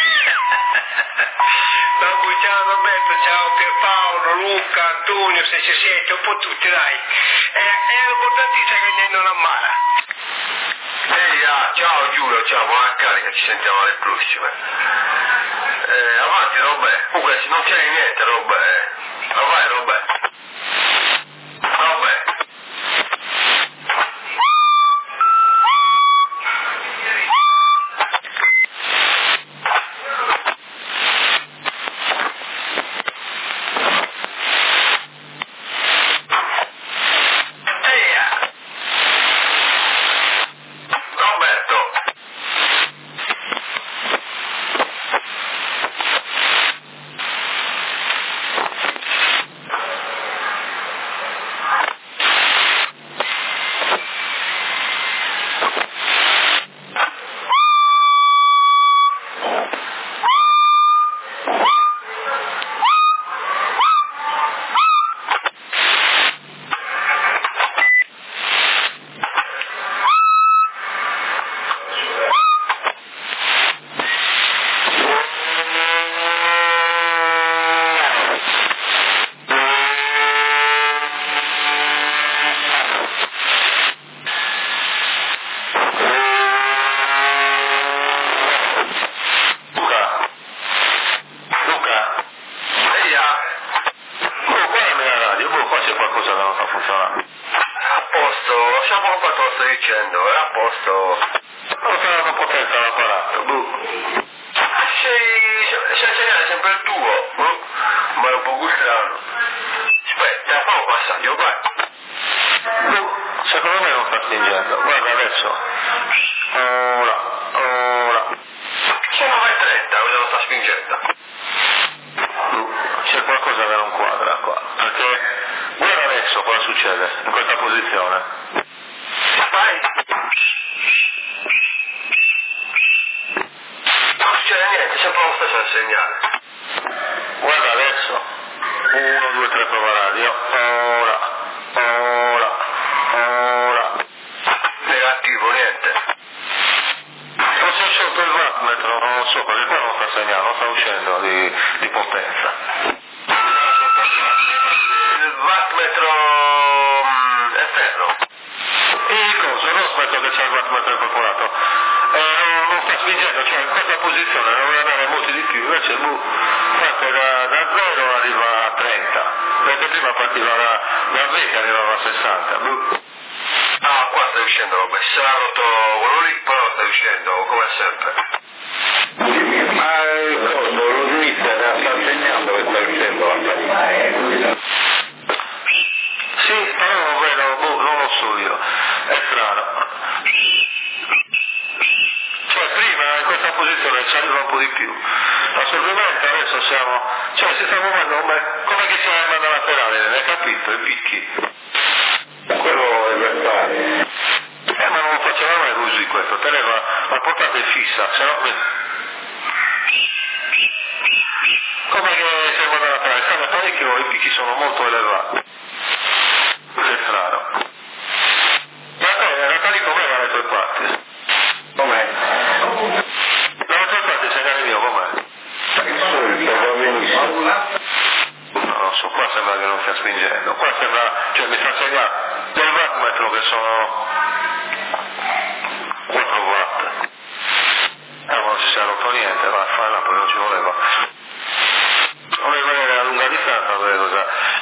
S2: Dopo ciao Roberto, ciao Pierpaolo, Luca, Antonio, se ci siete, un po' tutti dai. E, e l'importantista è che non ammala.
S1: Ehi, ah, ciao Giulio, ciao, buona carica, ci sentiamo alle prossime. Eh, avanti Robè, comunque non c'è niente Robè, eh. Vai Robè. Robè. Ehi, ah. Roberto. dicendo, è a posto.
S5: Non sarà una potenza l'apparato, boh.
S1: Sei, sei segnale sempre il tuo, boh. Ma è un po' strano. Aspetta, fa un passaggio, vai.
S5: Boh, secondo me non sta spingendo. Guarda adesso. Ora, ora.
S1: Sono nove e trenta, cosa lo sta spingendo?
S5: Boh, c'è qualcosa che non quadra qua. Perché guarda adesso cosa succede in questa posizione.
S1: Vai. Non succede niente, sempre lo stesso segnale.
S5: Guarda adesso. Uno, due, tre, prova radio. Ora, ora, ora.
S1: Negativo, niente.
S5: Non si è sciolto il wattmetro, non so, perché qua non sta segnando, non sta uscendo di, di potenza.
S1: Il wattmetro mh, esterno.
S5: E cosa? Non aspetto che c'è il wattmetro incorporato. Eh, non, non sta spingendo, cioè in questa posizione non deve andare molti di più, invece boh, parte da, da zero arriva a trenta, perché prima partiva da, da venti arrivava a sessanta. Boh.
S1: Ah, qua sta uscendo, vabbè, si sarà rotto quello lì, però sta uscendo, come sempre.
S2: Ma il coso, lo Smith sta segnando che sta uscendo la
S5: Sì, però non vedo, boh, non lo so io, è strano. Cioè prima in questa posizione ci arriva un po' di più, assolutamente adesso siamo, cioè si sta muovendo come, come che si va a laterale, ne hai capito, i picchi.
S2: quello è per fare.
S5: Eh ma non lo faceva mai così questo, teneva la portata è fissa, se no... Come che si va a laterale, stanno parecchio, i picchi sono molto elevati. È strano. Ma te, Natali, com'è dalle tue parti?
S2: Com'è?
S5: Dalle tue parti, segnale mio, com'è?
S2: Il solito va benissimo.
S5: No, non so, qua sembra che non stia spingendo. Qua sembra, cioè mi sta segnando del wattmetro che sono quattro watt. Eh, ma non si sia rotto niente, va, fai là, perché non ci voleva. Volevo vedere a lunga distanza, vedere cosa...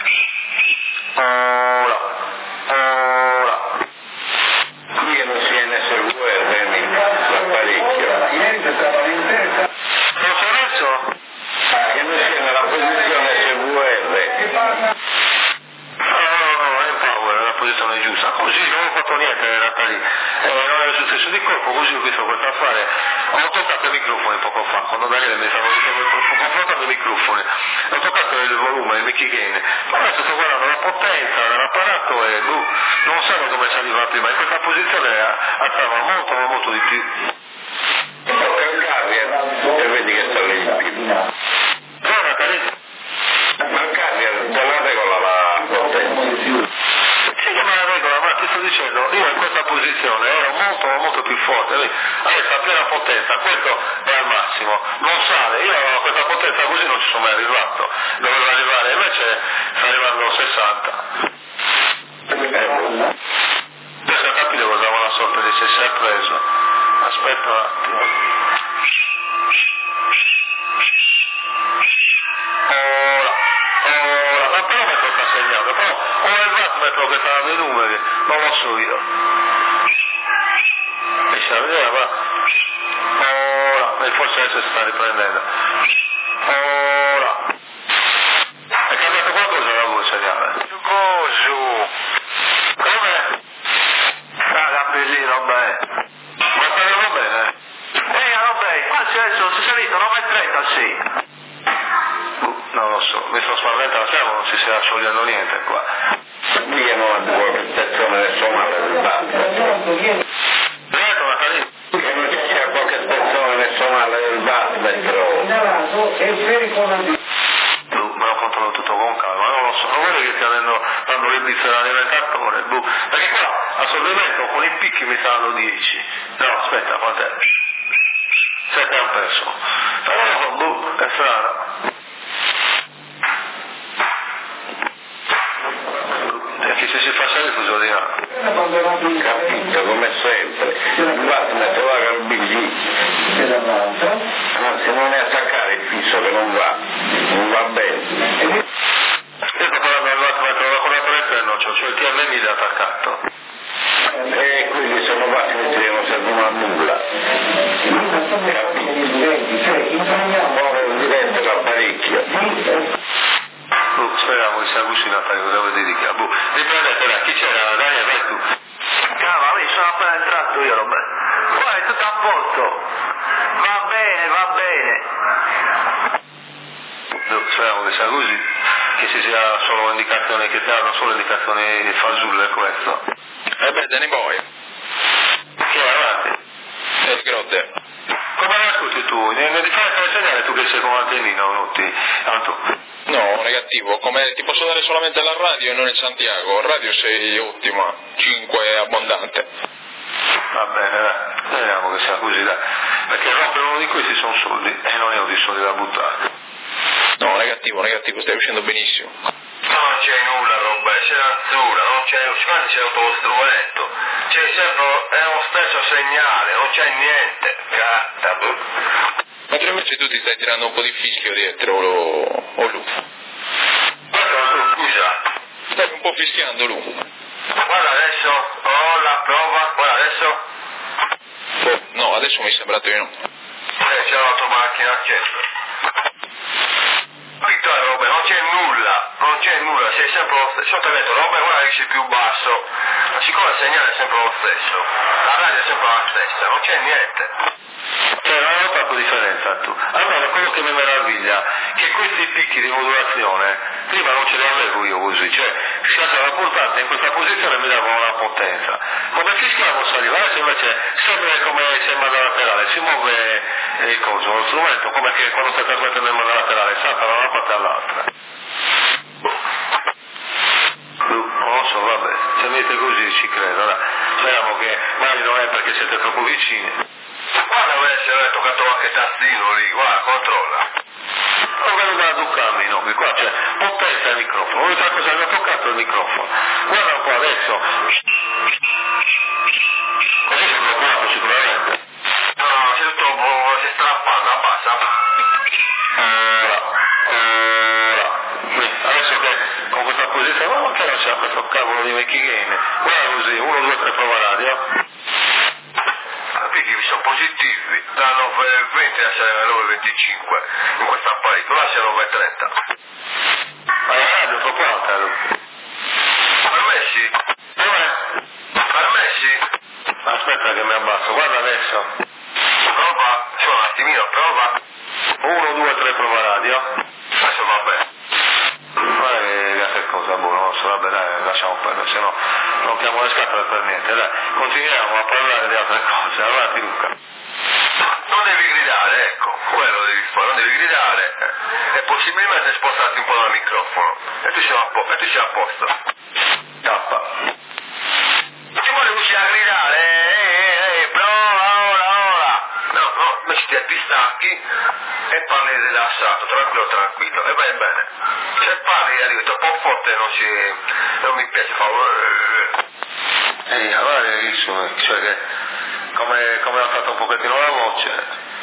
S5: Ora, ora.
S2: Qui non si è N S V R, l'apparecchio.
S5: Non so adesso?
S2: Che non sia nella posizione S V R.
S5: No, no, no, è in power, è la posizione giusta. Così non ho fatto niente in realtà lì. Eh, non era successo di colpo, così ho visto questo affare. Ho toccato i microfoni poco fa, quando Daniele mi stava dicendo ho confrontato i microfoni, ho toccato il volume, il mic gain, ma adesso sto guardando la potenza dell'apparato e uh, non so come ci arriva prima, in questa posizione alzava molto ma molto di più.
S2: Tocca il carrier e vedi che sta lì in più.
S5: No, Natale?
S2: Ma il carrier te la regola la potenza.
S5: Sì, che me la regola, ma ti sto dicendo, io in questa posizione ero molto molto più forte, adesso a piena potenza, questo è al massimo, non sale, io a questa potenza così non ci sono mai arrivato, dovevo arrivare, invece sta arrivando a sessanta. Adesso capito cosa vuole la sorte di se si è preso, aspetta un attimo. Ora, ora, ma però mi sta segnando, però o è il wattmetro che sta dando i numeri, non lo so io. Riesci a vedere, va? Ora, e forse adesso si sta riprendendo. Ora. È cambiato qualcosa da voi, segnale?
S1: Coso.
S5: Come? Ah, la bellina, vabbè. Ma sta andando bene?
S1: Eh, vabbè, qua adesso si è salito nove e trenta, sì.
S5: Non lo so, mi sto spaventando, cioè non si sta sciogliendo niente qua.
S2: Qui è una prestazione del somale del wattmetro.
S5: Vedo, Natalino?
S2: Che non ci sia qualche spezzone nel somale del wattmetro.
S5: Boh, me lo controllo tutto con calma, non lo so, non vedo che stia avendo, dando l'indice dell'alimentatore, boh, perché qua assorbimento con i picchi mi sta dando dieci, no aspetta, quant'è? sette hanno perso, però boh, è strano. Perché se si fa salire fuso di là.
S2: Capito, come sempre. Il wattmetro va carbigli. Ma se non è attaccare il fisso che non va, non va bene.
S5: Io sto parlando del wattmetro da collatore esterno, cioè il T M M da attaccato.
S2: E quindi sono wattmetri che non servono a nulla. Capito? Muove diretto l'apparecchio.
S5: Boh, speriamo che sia avvicinato, cosa vuoi dedicare? Boh, riprendetela, chi c'era? Daniele, vai tu.
S1: Cavolo, io sono appena entrato io, Roberto. Qua è tutto a posto. Va bene, va bene.
S5: Boh, speriamo che sia così, che ci sia solo indicazioni, che ti danno solo indicazioni fasulle questo.
S6: E beh, Danny Boy.
S5: Chi è avanti?
S6: E il grotte.
S5: Come la ascolti tu? Ne ne fai fare segnale tu che sei con Antennino, Nutti? Tanto.
S6: No, negativo, come ti posso dare solamente la radio e non il Santiago. Radio sei ottima, cinque abbondante.
S5: Va bene, dai. Speriamo che sia così, dai, perché rompere uno di questi sono soldi e non io di soldi da buttare.
S6: No, negativo, negativo, stai uscendo benissimo.
S1: Non c'è nulla, Roba, c'è l'azzurra, non c'è, quando c'è tutto lo strumento, c'è sempre, è lo stesso segnale, non c'è niente. Catta,
S6: Ma tu invece tu ti stai tirando un po' di fischio dietro, o, o Lu?
S1: Scusa.
S6: Stai un po' fischiando, Lu.
S1: Guarda adesso, oh la prova, guarda adesso.
S6: Oh, no, adesso mi è sembrato di no.
S1: Eh, c'è l'automacchina accesa. Vittorio, Roba, non c'è nulla, non c'è nulla, sei sempre lo stesso. Sotto detto, Roba, guarda che sei più basso, ma siccome il segnale è sempre lo stesso, la radio è sempre la stessa, non c'è niente.
S5: Cioè, non ho notato differenza tu. Allora, quello che mi meraviglia è che questi picchi di modulazione, prima non ce li avevo io così, cioè, si alzava portante in questa posizione mi davano una potenza. Ma perché fischiamo saliva? Adesso invece sembra come se in manda laterale, si muove il coso, lo strumento, come che quando stai trasmettendo in manda laterale, salta da una parte all'altra. Non lo so, vabbè, se mi dite così ci credo, allora, speriamo che magari non è perché siete troppo vicini.
S1: Guarda se avete toccato qualche tastino lì, guarda, controlla.
S5: Ho venuto da duccarmi, no, che qua c'è potenza il microfono, l'unica cosa che ho toccato è il microfono. Guarda un po' adesso. Così sembra buono sicuramente.
S1: No, no, c'è tutto, si strappando, abbassa.
S5: Ora, ora. Qui, adesso che con questa posizione, ma perché non c'è questo cavolo di Mickey Game? Guarda così, uno, due, tre, prova radio.
S1: Picchi sono positivi, da nove e venti a nove e venticinque, in questo apparecchio, là c'è nove e trenta.
S5: Ma è radio troppo alta, Lu.
S1: Permessi?
S5: Dov'è?
S1: Permessi?
S5: Aspetta che mi abbasso, guarda adesso.
S1: Prova, c'è un attimino, prova.
S5: uno, due, tre, prova radio.
S1: Adesso va bene.
S5: Ma che, che cosa, boh, non lo so, vabbè dai, lasciamo perdere, se no rompiamo le scatole per niente, dai, continuiamo a parlare di altre cose, avanti Luca.
S1: Non devi gridare, ecco, quello devi fare, non devi gridare, eh, e possibilmente spostarti un po' dal microfono, e tu sei a, po- e tu sei a posto.
S5: K.
S1: Ci vuole uscire a gridare, ehi, ehi, ehi, prova, ora, ora. No, no, invece ti distacchi e parli rilassato, tranquillo, tranquillo, e vai bene. Se parli arrivi troppo forte non ci, non mi piace fare.
S5: Ehi, allora è bellissimo, cioè che come, come ha fatto un pochettino la voce.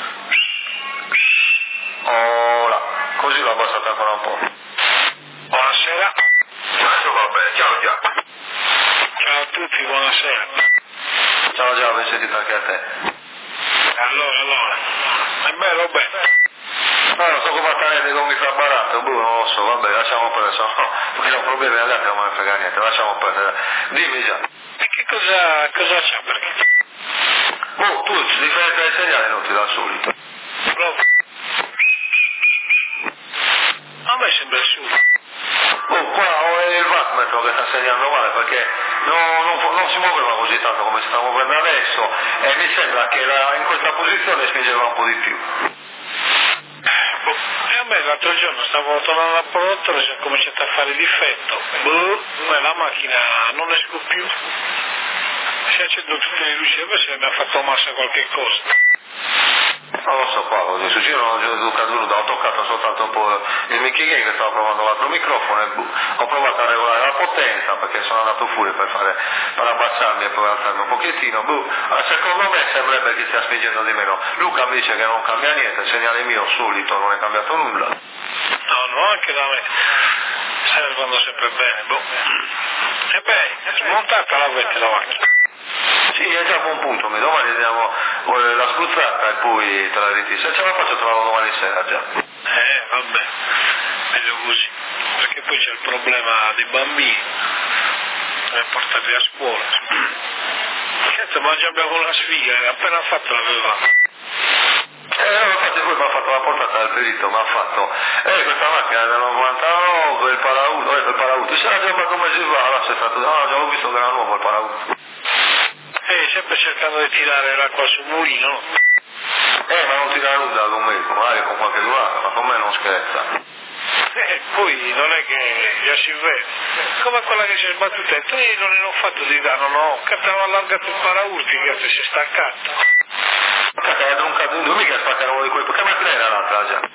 S5: Ora, così l'ho abbassata ancora un po'.
S3: Buonasera.
S1: Adesso va bene, ciao già.
S3: Ciao a tutti, buonasera.
S5: Ciao già, ben sentito anche a te.
S3: Allora, allora. È bello, bene.
S5: No, non so come attendere con mi fa barato, boh, non lo so, vabbè, lasciamo perdere, so, perché ho problemi agati, non me ne frega niente, lasciamo perdere. Dimmi già.
S3: E che cosa, cosa c'ha perché?
S5: Oh, tu, differenza dei segnali non ti dà il solito.
S3: Prova. A me sembra assurdo.
S5: Oh, qua ho il wattmetro che sta segnando male perché non, non, non si muoveva così tanto come si sta muovendo adesso e mi sembra che la, in questa posizione spingeva un po' di più.
S3: E a me l'altro giorno stavo tornando al prodotto e si è cominciato a fare difetto. Boh, ma la macchina non esco più. Si accendono tutte le luci e poi se mi ha fatto massa qualche cosa.
S5: Non lo so qua, così su giro non ho giocato nulla, ho toccato soltanto un po' il Mickey Game che stavo provando l'altro microfono e buh, ho provato a regolare la potenza perché sono andato fuori per fare per abbassarmi e poi alzarmi un pochettino, buh, secondo me sembrerebbe che stia spingendo di meno. Luca mi dice che non cambia niente, il segnale mio solito non è cambiato nulla.
S3: No, no, anche da me. Sempre quando sempre bene, boh. E beh, smontata la vette la macchina.
S5: Sì, è già a buon punto, mi domani diamo eh, la spruzzata e poi te la ritiri. Se ce la faccio te la vado domani sera già.
S3: Eh, vabbè, meglio così. Perché poi c'è il problema dei bambini. Per portarli a scuola. Cazzo, ma già abbiamo una sfiga, appena fatto l'avevamo.
S5: Eh, infatti poi mi ha fatto la portata del perito, mi ha fatto, eh, questa macchina è del novantanove, il parauto, eh, il parauto, se l'ha già fatto un mese fa, allora c'è stato, no, già ho visto che era nuovo il parauto.
S3: Eh, sempre cercando di tirare l'acqua sul mulino.
S5: Eh, ma non tira nulla con me, magari con qualche altro, ma con me non scherza.
S3: Eh, poi non è che già si vede. Come quella che si è sbattuta, e tu non ne ho fatto di danno, no, che ti hanno allargato il paraurti, che si è staccato.
S5: Cazzo, hai truncato in due, mica spaccare uno di quei... Che macchina era l'altra già?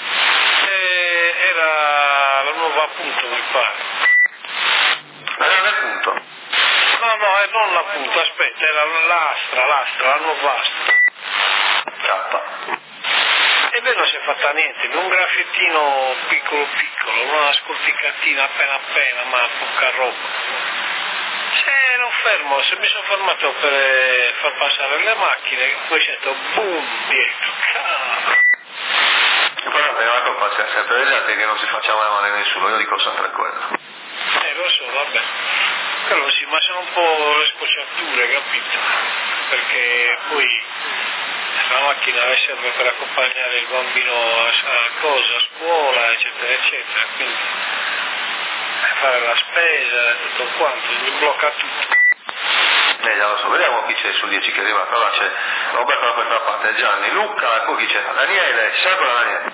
S3: Eh, era la nuova Punto, mi pare.
S5: Era nel punto.
S3: No, no, eh, non la Punto, aspetta, era l'Astra, l'Astra, la nuova Astra.
S5: K.
S3: E beh, non si è fatta niente, un graffettino piccolo piccolo, una scorticatina appena appena, ma poca roba. Se ero fermo, se mi sono fermato per eh, far passare le macchine, poi sento boom dietro, cazzo.
S5: E poi la prima colpa c'è sempre degli altri che non si faccia mai male a nessuno, io dico sempre quello.
S3: Eh, lo so, vabbè. Quello sì, ma sono un po' le scocciature, capito? Perché poi la macchina serve per accompagnare il bambino a, a cosa, a scuola, eccetera, eccetera, quindi fare la spesa, tutto quanto, mi blocca tutto.
S5: Eh, già lo so, vediamo chi c'è su dieci che è arrivato. Allora c'è Roberto da questa parte, Gianni, Luca, e poi chi c'è? Daniele, ci sei ancora Daniele?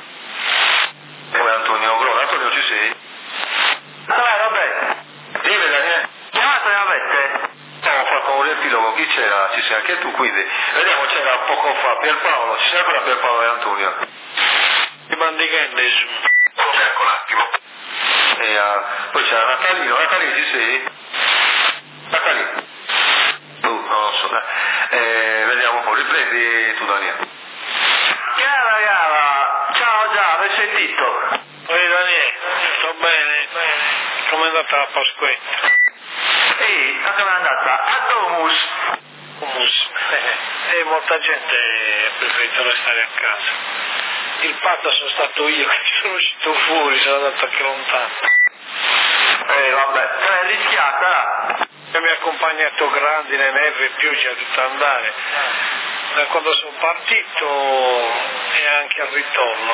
S5: E poi Antonio Grone. Antonio, ci sei? Dov'è Roberto? Dimmi Daniele. Chiamato ne avete? Abbiamo fatto un riepilogo, chi c'era? Ci sei anche tu, quindi vediamo, c'era poco fa Pierpaolo, ci sei ancora Pierpaolo e Antonio?
S3: Ti mandi che su.
S5: Ecco un attimo. E uh, poi c'era Natalino, Natalino ci sei? Natalino? Tu, non lo so, dai. Eh, vediamo un po', riprendi tu Daniele. Chiara, Chiara, ciao già, l'hai sentito?
S3: Oi Daniele, sto bene? Com'è andata la Pasquetta?
S5: Sì, ma come è andata? A Domus.
S3: Domus. Eh, e molta gente ha preferito restare a casa. Il patto sono stato io che sono uscito fuori, sono andato anche lontano.
S5: Eh vabbè, è rischiata.
S3: E mi ha accompagnato grandine, neve, pioggia, tutto andare. Da quando sono partito e anche al ritorno.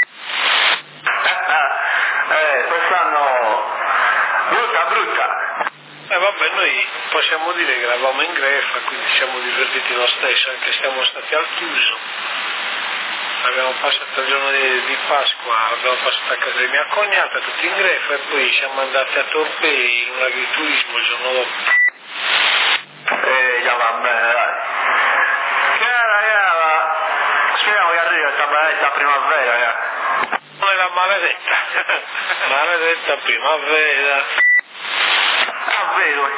S5: eh, quest'anno brutta brutta.
S3: Eh vabbè, noi possiamo dire che eravamo in greffa, quindi siamo divertiti lo stesso, anche se siamo stati al chiuso. Abbiamo passato il giorno di, di Pasqua, abbiamo passato a casa di mia cognata, tutti in greffa, e poi siamo andati a Torpei in un agriturismo il giorno dopo.
S5: Eh, già va bene, dai. Chiara, Chiara, speriamo che arrivi questa maledetta primavera, Chiara.
S3: Non è la maledetta, maledetta primavera.
S5: Ah, vero.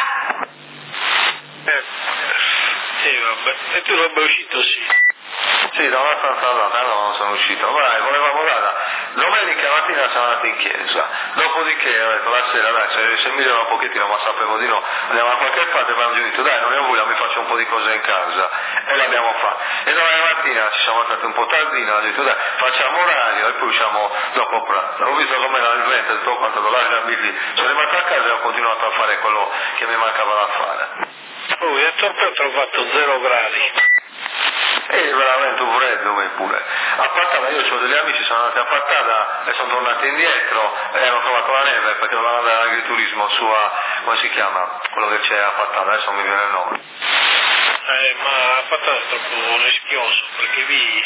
S3: Eh, sì, vabbè, e tu non sei uscito, sì.
S5: Sì, da una stanza all'altra, no, non sono uscito. Ma volevamo dare, domenica mattina siamo andati in chiesa, dopodiché ho detto la sera, dai, se, se mi dava un pochettino, ma sapevo di no, andiamo a qualche parte e abbiamo detto, dai, non ne ho voglia, mi faccio un po' di cose in casa, e l'abbiamo fatto. E domani mattina ci siamo stati un po' tardino, ho detto, dai, facciamo orario e poi usciamo dopo pranzo. Ho visto com'era il vento e tutto quanto, con l'aria lì, sono rimasto a casa e ho continuato a fare quello che mi mancava da fare.
S3: Oh, e a Torpei ho trovato zero gradi.
S5: È veramente un freddo qui pure. A Pattana io ho degli amici, sono andati a Pattana e sono tornati indietro e hanno trovato la neve perché dovevano andare all'agriturismo su a, come si chiama, quello che c'è a Pattana, adesso non mi viene il nome.
S3: Eh, ma a Pattana è troppo rischioso perché lì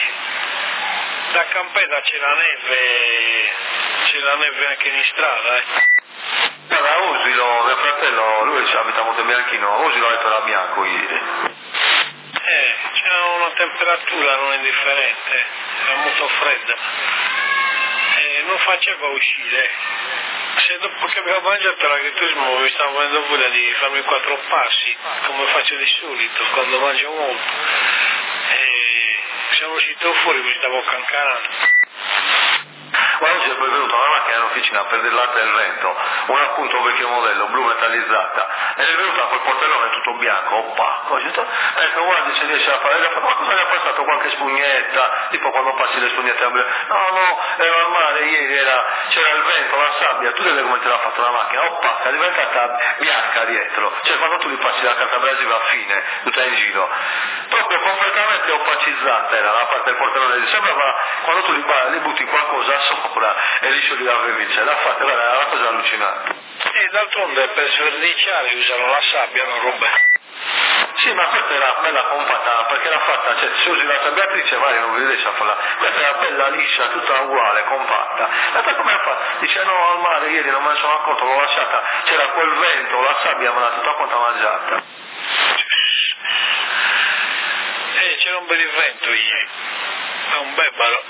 S3: da Campeda c'è la neve, c'è la neve anche in strada, eh.
S5: Guarda, Usilo, mio fratello, lui abita a Montebianchino, Usilo era bianco ieri.
S3: Eh, c'era una temperatura non indifferente, era molto fredda e non faceva uscire. Se dopo che abbiamo mangiato l'agriturismo mi stavo venendo voglia di farmi quattro passi, come faccio di solito quando mangio molto, e siamo uscito fuori, mi stavo cancarando.
S5: Ma oggi è poi venuta una macchina in officina per del latte del vento, una appunto vecchio modello, blu metallizzata, ed è venuta col portellone tutto bianco, opaco. Ho detto, ecco, guardi se riesce a fare, e ha fatto, ma cosa gli ha passato? Qualche spugnetta, tipo quando passi le spugnette a breve. No, no, era al mare, ieri era, c'era il vento, la sabbia, tu vedi come te l'ha fatto la macchina, opaca, è diventata bianca dietro, cioè quando tu gli passi la carta abrasiva a fine, tutta in giro, proprio completamente opacizzata era la parte del portellone, sembrava quando tu gli, gli butti qualcosa sopra e lì sciogli la vernice, l'ha fatta, era una cosa allucinante.
S3: E d'altronde per sverniciare usano la sabbia, non roba.
S5: Sì, ma questa era bella compatta, perché l'ha fatta, cioè se usi la sabbiatrice magari non vi riesci a farla, questa era bella liscia, tutta uguale, compatta. Ma poi come ha fatto? Dice no, al mare ieri non me ne sono accorto, l'ho lasciata, c'era quel vento, la sabbia me l'ha tutta quanta mangiata.
S3: Eh c'era un bel vento ieri, è un bel ballo.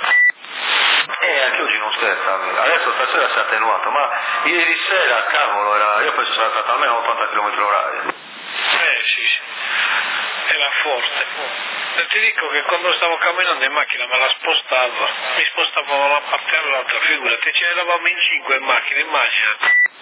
S5: E anche oggi non scherza, adesso stasera si è attenuato, ma ieri sera, cavolo, era, io penso sia stato almeno ottanta chilometri orari.
S3: Eh sì, sì, era forte. E ti dico che quando stavo camminando in macchina me la spostavo, mi spostavo da una parte all'altra, figurati, ce eravamo in cinque in macchina, immagina.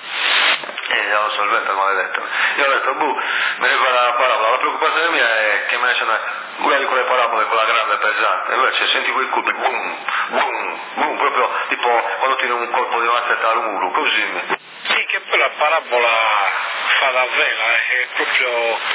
S5: E lo so, il vento è maledetto. Io ho detto, buh, me ne fa la parabola, la preoccupazione mia è che me ne sono una di quelle parabole, quella grande e pesante, invece senti quei colpi, boom, boom, boom, proprio tipo quando tiri un colpo di mazzetta al muro, così.
S3: Sì, che poi la parabola fa da vela, è proprio,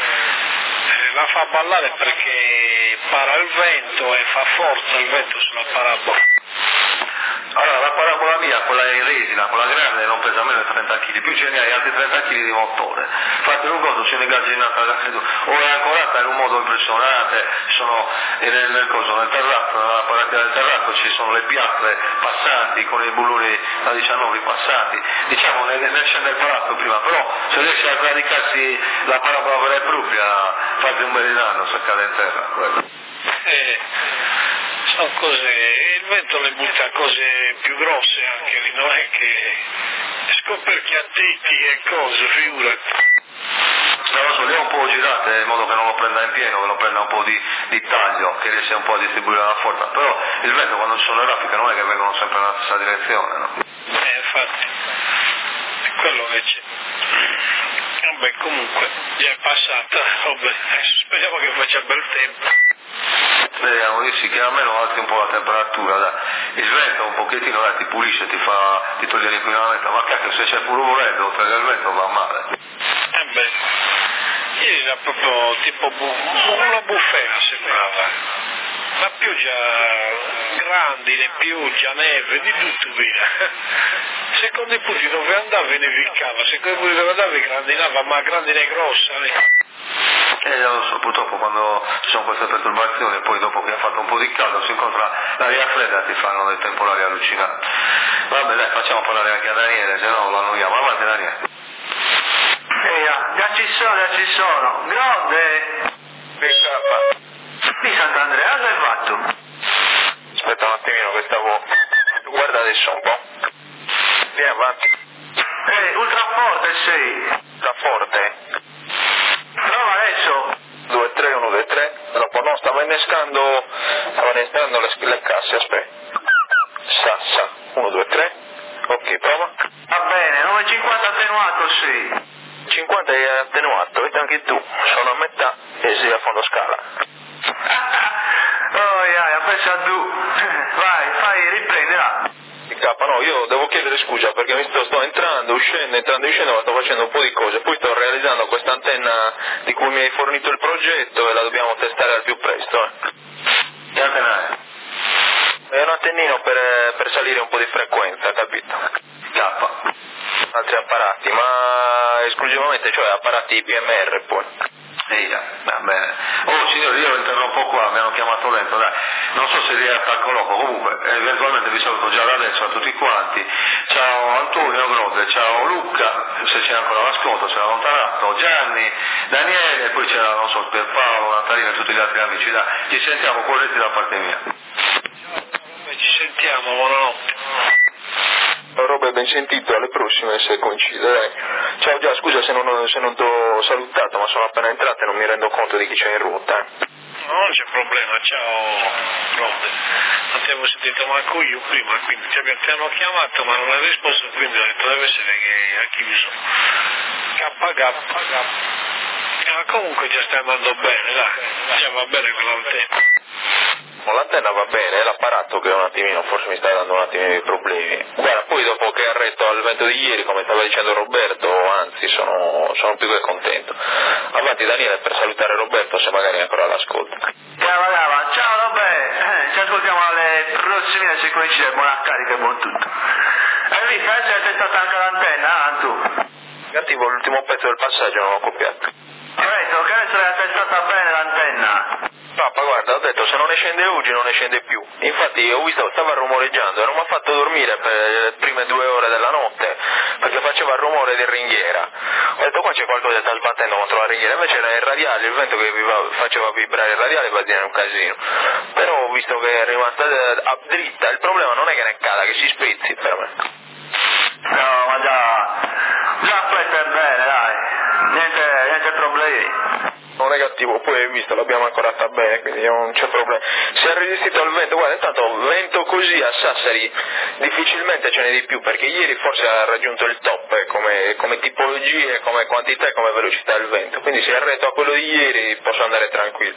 S3: eh, la fa ballare perché para il vento e fa forza il vento sulla parabola.
S5: Allora, la parabola mia, quella in resina, quella grande, non pesa meno di trenta chili, più ce ne hai altri trenta chili di motore. Fate un conto, c'è un'ingagginata, o è ancorata in un modo impressionante, sono nel, nel, coso, nel terrazzo, nella paratia del terrazzo ci sono le piastre passanti con i bulloni da diciannove passanti, diciamo nel, nel scende del palazzo prima, però se riesce a radicarsi la parabola vera e propria, fate un bel danno se cade in terra. Quello.
S3: Eh, sono cose, il vento le butta cose più grosse anche lì, non è che scoperchiatetti e cose, figurati.
S5: Non lo so, le ho un po' girate in modo che non lo prenda in pieno, che lo prenda un po' di, di taglio, che riesca un po' a distribuire la forza, però il vento quando ci sono le raffiche non è che vengono sempre nella stessa direzione, no?
S3: Eh, infatti, è quello che c'è. Vabbè, comunque, già è passata, vabbè, speriamo che faccia bel tempo.
S5: Speriamo di sì, che almeno alzi un po' la temperatura, dai. Il vento un pochettino dai, ti pulisce, ti fa, ti toglie l'inquinamento, ma cacchio se c'è pure un freddo, oltre che il vento va male.
S3: Eh beh, ieri era proprio tipo bu- una bufera sembrava, la pioggia, grandine, pioggia, neve, di tutto via. Secondo i punti dove andavi nevicava, secondo i punti dove andavi grandinava, ma grandine grossa. Eh.
S5: E lo so, purtroppo quando ci sono queste perturbazioni, poi dopo che ha fatto un po' di caldo si incontra l'aria fredda e ti fanno dei temporali allucinanti. Vabbè dai, facciamo parlare anche a Daniele, se no lo annoiamo. Avanti Daniele.
S2: Ehi, già ci sono, già ci sono. Grande! Di Sant'Andrea, cosa hai fatto?
S1: Aspetta un attimino che stavo... Guarda adesso un po'. Vieni avanti.
S2: Ehi, ultra forte sei.
S1: Sta forte?
S2: Prova adesso.
S1: due tre uno due tre. Dopo no, stava innescando... Stava innescando le, le casse, aspetta. Sa, sa. uno due tre. Ok, prova.
S2: Va bene, nove cinquanta attenuato sei.
S1: cinquanta è attenuato, vedi anche tu. Sono a metà e sei a fondo scala.
S2: Oh, yeah, pensa tu. Vai, fai, riprendi là.
S1: K, no, io devo chiedere scusa perché mi sto, sto entrando, uscendo, entrando e uscendo, ma sto facendo un po' di cose. Poi sto realizzando questa antenna di cui mi hai fornito il progetto e la dobbiamo testare al più presto. Eh.
S5: Che antenna è?
S1: È un antennino per, per salire un po' di frequenza, capito?
S5: K.
S1: Altri apparati, ma esclusivamente, cioè apparati P M R poi.
S5: Eia, va bene. Oh signori, io interrompo qua, mi hanno chiamato lento, dai. Non so se riesco al colloquio, comunque eventualmente vi saluto già da adesso a tutti quanti. Ciao Antonio Grode, ciao Luca, se c'è ancora l'ascolto, se l'ha allontanato, Gianni, Daniele, poi c'era, non so, Pierpaolo, Natalina e tutti gli altri amici, dai. Ci sentiamo corretti da parte mia.
S3: Ciao, ci sentiamo, buonanotte.
S1: Robe, ben sentito, alle prossime se coincide, dai. Ciao già, scusa se non, se non ti ho salutato, ma sono appena entrato e non mi rendo conto di chi c'è in rotta. Eh.
S3: No, non c'è problema, ciao Ronde. Non ti avevo sentito manco io prima, quindi ti abbiamo, ti hanno chiamato ma non hai risposto, quindi ho detto deve essere che ha chiuso. K K. Ma comunque già stai andando bene, dai. Già va bene quell'antenna.
S1: L'antenna va bene, è l'apparato che un attimino, forse mi sta dando un attimino di problemi. Guarda, poi dopo che arresto al vento di ieri, come stava dicendo Roberto, anzi sono, sono più che contento. Avanti Daniele per salutare Roberto se magari è ancora all'ascolto.
S2: Ciao, ciao, ciao Robè, eh, ci ascoltiamo alle prossime se coincide, buona carica e buon tutto. Hai visto, eh, c'è testata anche l'antenna, ah, tu?
S1: Negativo, l'ultimo pezzo del passaggio non l'ho copiato.
S2: Ho detto che adesso è testata bene l'antenna.
S1: Papà, guarda, ho detto se non ne scende oggi non ne scende più. Infatti ho visto, stava rumoreggiando e non mi ha fatto dormire per le prime due ore della notte.
S7: perché faceva il rumore di ringhiera. Ho detto qua c'è qualcosa che sta sbattendo contro la ringhiera, invece era il radiale, il vento che viva, faceva vibrare il radiale va a dire un casino. Però ho visto che è rimasta a dritta, il problema non è che ne cada, che si spezzi per me.
S5: No, ma già, già questo è bene, dai, niente, niente problemi.
S7: Non è cattivo, poi hai visto, l'abbiamo ancorata bene, quindi non c'è problema. Si è resistito al vento, guarda, intanto vento così a Sassari difficilmente ce n'è di più, perché ieri forse ha raggiunto il top eh, come, come tipologie, come quantità e come velocità del vento, quindi se arredo a quello di ieri posso andare tranquillo.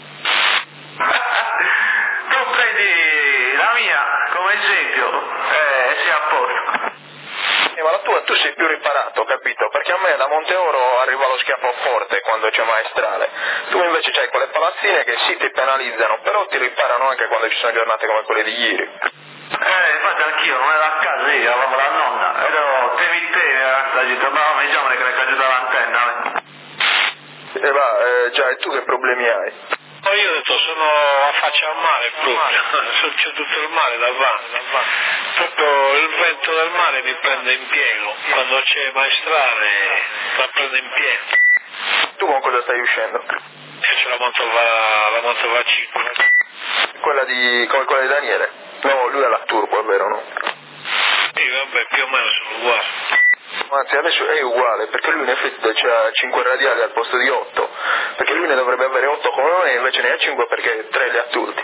S5: Tu prendi la mia come esempio e sei a posto.
S7: Eh, ma la tua, tu sei più riparato, capito? Perché a me da Monteoro arriva lo schiaffo forte quando c'è maestrale. Tu invece c'hai quelle palazzine che sì ti penalizzano, però ti riparano anche quando ci sono giornate come quelle di ieri.
S5: Eh, infatti anch'io, non ero a casa, io avevo la nonna, ero temi temi, la gente, ma diciamo che ne è caduta l'antenna.
S7: E va, eh, già, e tu che problemi hai?
S3: Poi io ho detto sono a faccia al mare proprio, c'è tutto il mare davanti, davanti. Proprio il vento del mare mi prende in pieno, quando c'è maestrale la prende in pieno.
S7: Tu con cosa stai uscendo?
S3: Io c'è la Mantova, la Mantova cinque.
S7: Quella di, come quella di Daniele? No, lui ha la Turbo, è vero, no?
S3: Sì, vabbè, più o meno sono uguali.
S7: Anzi, adesso è uguale, perché lui in effetti c'ha cinque radiali al posto di otto, perché lui ne dovrebbe avere otto come me, invece ne ha cinque perché tre li ha tutti.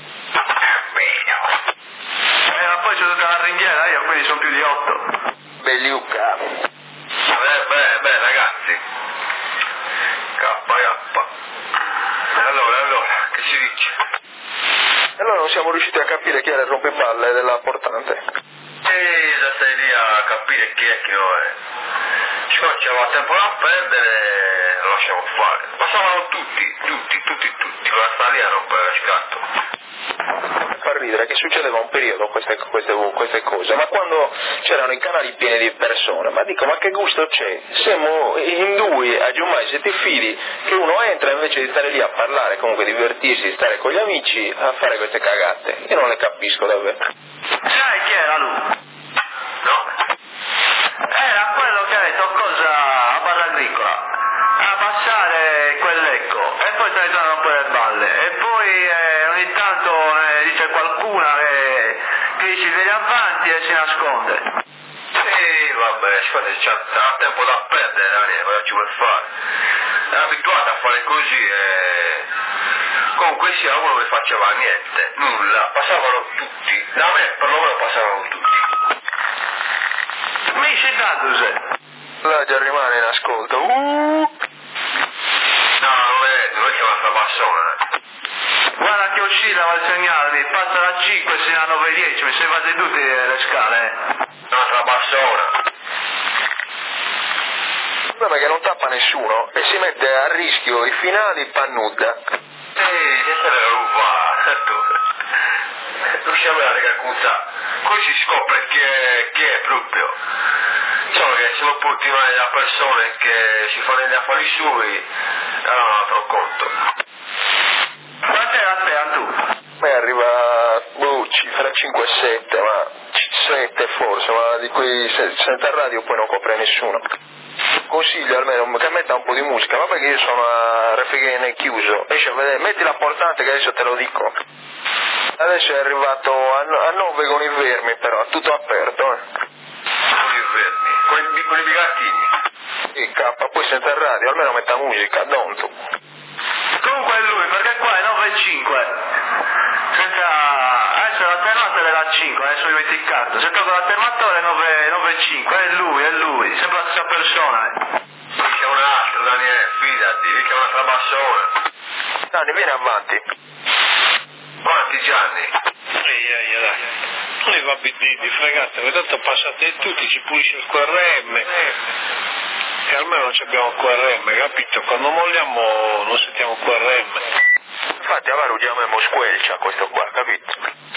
S5: Eh, ma poi c'è tutta la ringhiera, io quindi sono più di otto.
S7: Belliuca.
S1: Beh, beh, beh, ragazzi. K, K. Allora, allora, che si dice?
S7: Allora non siamo riusciti a capire chi era il rompepalle della portante.
S1: E già stai lì a capire chi è che non è. Siccome c'aveva tempo da perdere, lo lasciamo fare. Passavano tutti, tutti, tutti, tutti, quella sta lì a rompere il scatto.
S7: Fa ridere che succedeva un periodo queste, queste, queste cose, ma quando c'erano i canali pieni di persone, ma dico, ma che gusto c'è? Siamo in due a giummai se ti fidi che uno entra invece di stare lì a parlare, comunque divertirsi, stare con gli amici, a fare queste cagate. Io non le capisco davvero.
S5: Sai chi era lui?
S1: No.
S5: Era quello che ha detto cosa a Barra Agricola, a passare quell'ecco, e poi se ne torna a rompere le balle, e poi eh, ogni tanto eh, dice qualcuna che, che si vede avanti e si nasconde.
S1: Sì, vabbè, scusate, c'ha tempo da perdere, Daniele, cosa ci vuoi fare? È abituato a fare così e... Comunque sia, uno non faceva niente, nulla, passavano tutti, da me perlomeno passavano tutti.
S5: Mi ci dato se?
S7: Là già rimane in ascolto. Uh!
S1: No, non è, non è che è una trabassona, eh.
S5: Guarda che oscilla il segnale, mi passa da cinque e a nove dieci, mi sembrate tutte le scale. Eh.
S1: Una trabassona.
S7: Il problema è che non tappa nessuno e si mette a rischio i finali pannuda.
S1: Sì, questa è la ruba, riusciamo a raccontare. Così si scopre chi è, chi è proprio. Diciamo che se lo porti male da persone che si fanno gli affari suoi, è un altro conto.
S5: Quant'era a te, tu?
S7: Beh, arriva, boh, cifra cinque sette, ma sette forse, ma di cui se, senza radio poi non copre nessuno. Consiglio almeno che metta un po' di musica, ma perché io sono a Refegene chiuso, esci a vedere, metti la portante che adesso te lo dico. Adesso è arrivato a, a nove con i vermi però, tutto aperto, eh.
S1: Con i vermi, con i, con i bigattini.
S7: E K, poi senza radio, almeno metta musica, donto.
S5: Comunque è lui, perché qua è nove e cinque. Senza... Adesso l'alternatore è da cinque, adesso mi metti il carto. Se tolgo l'alternatore è nove e cinque, è lui, è lui, sembra la stessa persona. Eh.
S1: Lì c'è un altro, Daniele, fidati, lì c'è una trabassona.
S7: Dani, vieni avanti.
S1: Quanti Gianni?
S3: Ehi, ehi, dai. Non li va biditi, fregate, tanto passate tutti, ci pulisce il Q R M. E almeno non abbiamo il Q R M, capito? Quando molliamo non sentiamo il Q R M.
S7: Infatti allora lo chiamiamo squelcia questo qua, capito?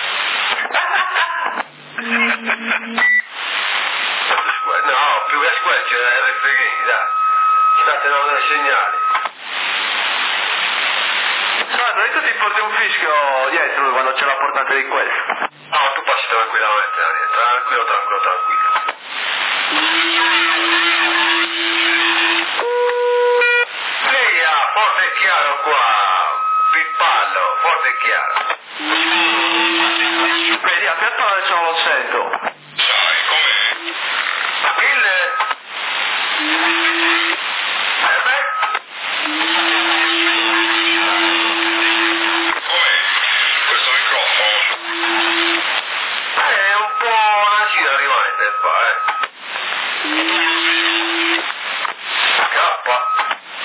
S1: No, più che squelcio è R F G, dai. State dando dei segnali.
S5: Sandro, e tu ti porti un fischio dietro quando c'è la portante di questo?
S1: No, tu passi tranquillamente, Daniele, tranquillo, tranquillo, tranquillo. Forte e chiaro qua, Pippallo, forte e chiaro.
S5: Vedi, a Pierpaolo adesso non lo sento.
S1: Sai com'è? Il... Eh beh? Com'è questo microfono? Eh, è un po' una gira rimane del fa, eh. Scappa.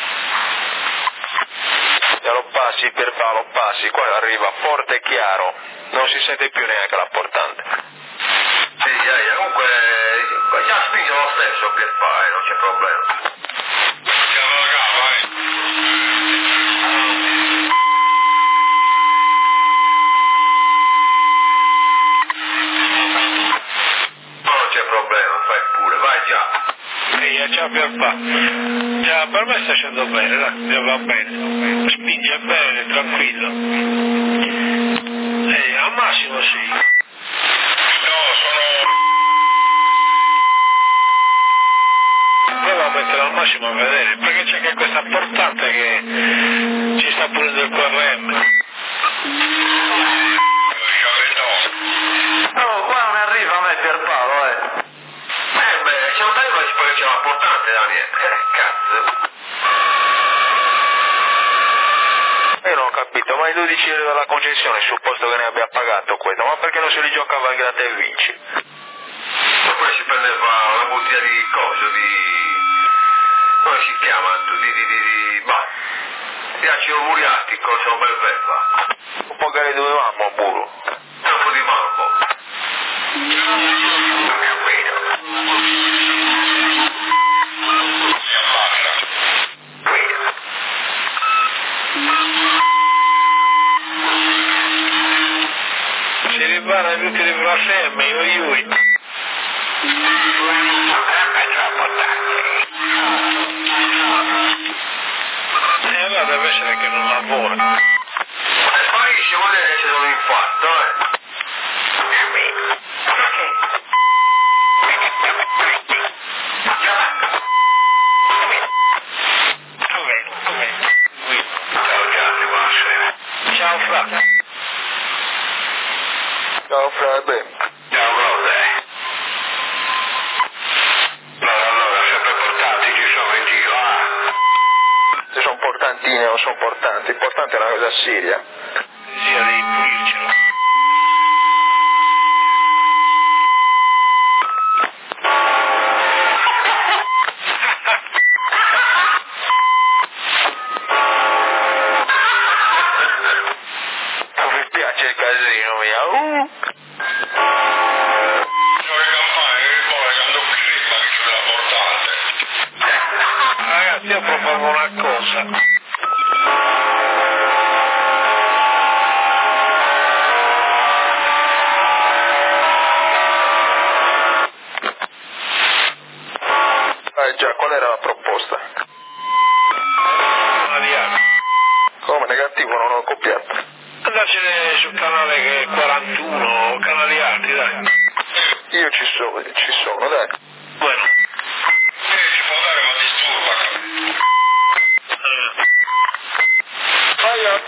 S7: Lo passi per lo passi, qua arriva forte e chiaro, non si sente più neanche la portante.
S1: Sì, eh, comunque già spinge lo stesso per fare, non c'è problema. Chiama la gamba, eh. Non c'è problema, fai pure, vai già.
S3: Ehi, ciao Pierpa. Già, per me sta scendendo bene, dai, va bene. Spinge bene, tranquillo. Ehi, al massimo sì.
S1: No, sono...
S3: Prova a mettere al massimo a vedere, perché c'è anche questa portante che ci sta pulendo il Q R M.
S5: No, qua non arriva a me Pierpaolo, eh.
S1: Eh beh, c'è un tempo che poi c'è una portante, Daniele. Eh, cazzo.
S7: Io non ho capito, ma i dodici euro della concessione, supposto che ne abbia pagato questo, ma perché non se li giocava il gratta e vinci?
S1: Ma poi si prendeva una bottiglia di coso, di... come si chiama? Di... di... di... di... bah... di acido muriatico, c'è un bel verba.
S7: Un po' che le dovevamo a burro.
S1: Un po' di marmo. Non capito. Si ammazza. Guida.
S3: Si ripara tutti i problemi, io io. E allora deve essere che non lavora.
S1: Ma sparisce, vuol dire che c'è un infarto, eh?
S3: Ciao Fra.
S7: Ciao Fra, beh.
S1: Ciao, brother. Allora, allora, sempre portati ci sono in giro, ah?
S7: Se sono portantine o sono portanti, importante è una cosa seria.
S3: Sia devi pulircelo.
S7: Non mi piace il casino mia. Uh.
S1: Sono le campane che poi quando prima che c'è la portante.
S3: Ragazzi, io propongo una cosa.
S7: Ah già, qual era la proposta?
S3: Andiamo.
S7: Come negativo non ho copiato.
S3: Andarcene sul canale che è quarantuno, canali alti, dai.
S7: Io ci sono, ci sono, dai.
S3: Bueno.
S1: Eh, si può dare ma disturba, capito?
S7: Vai a...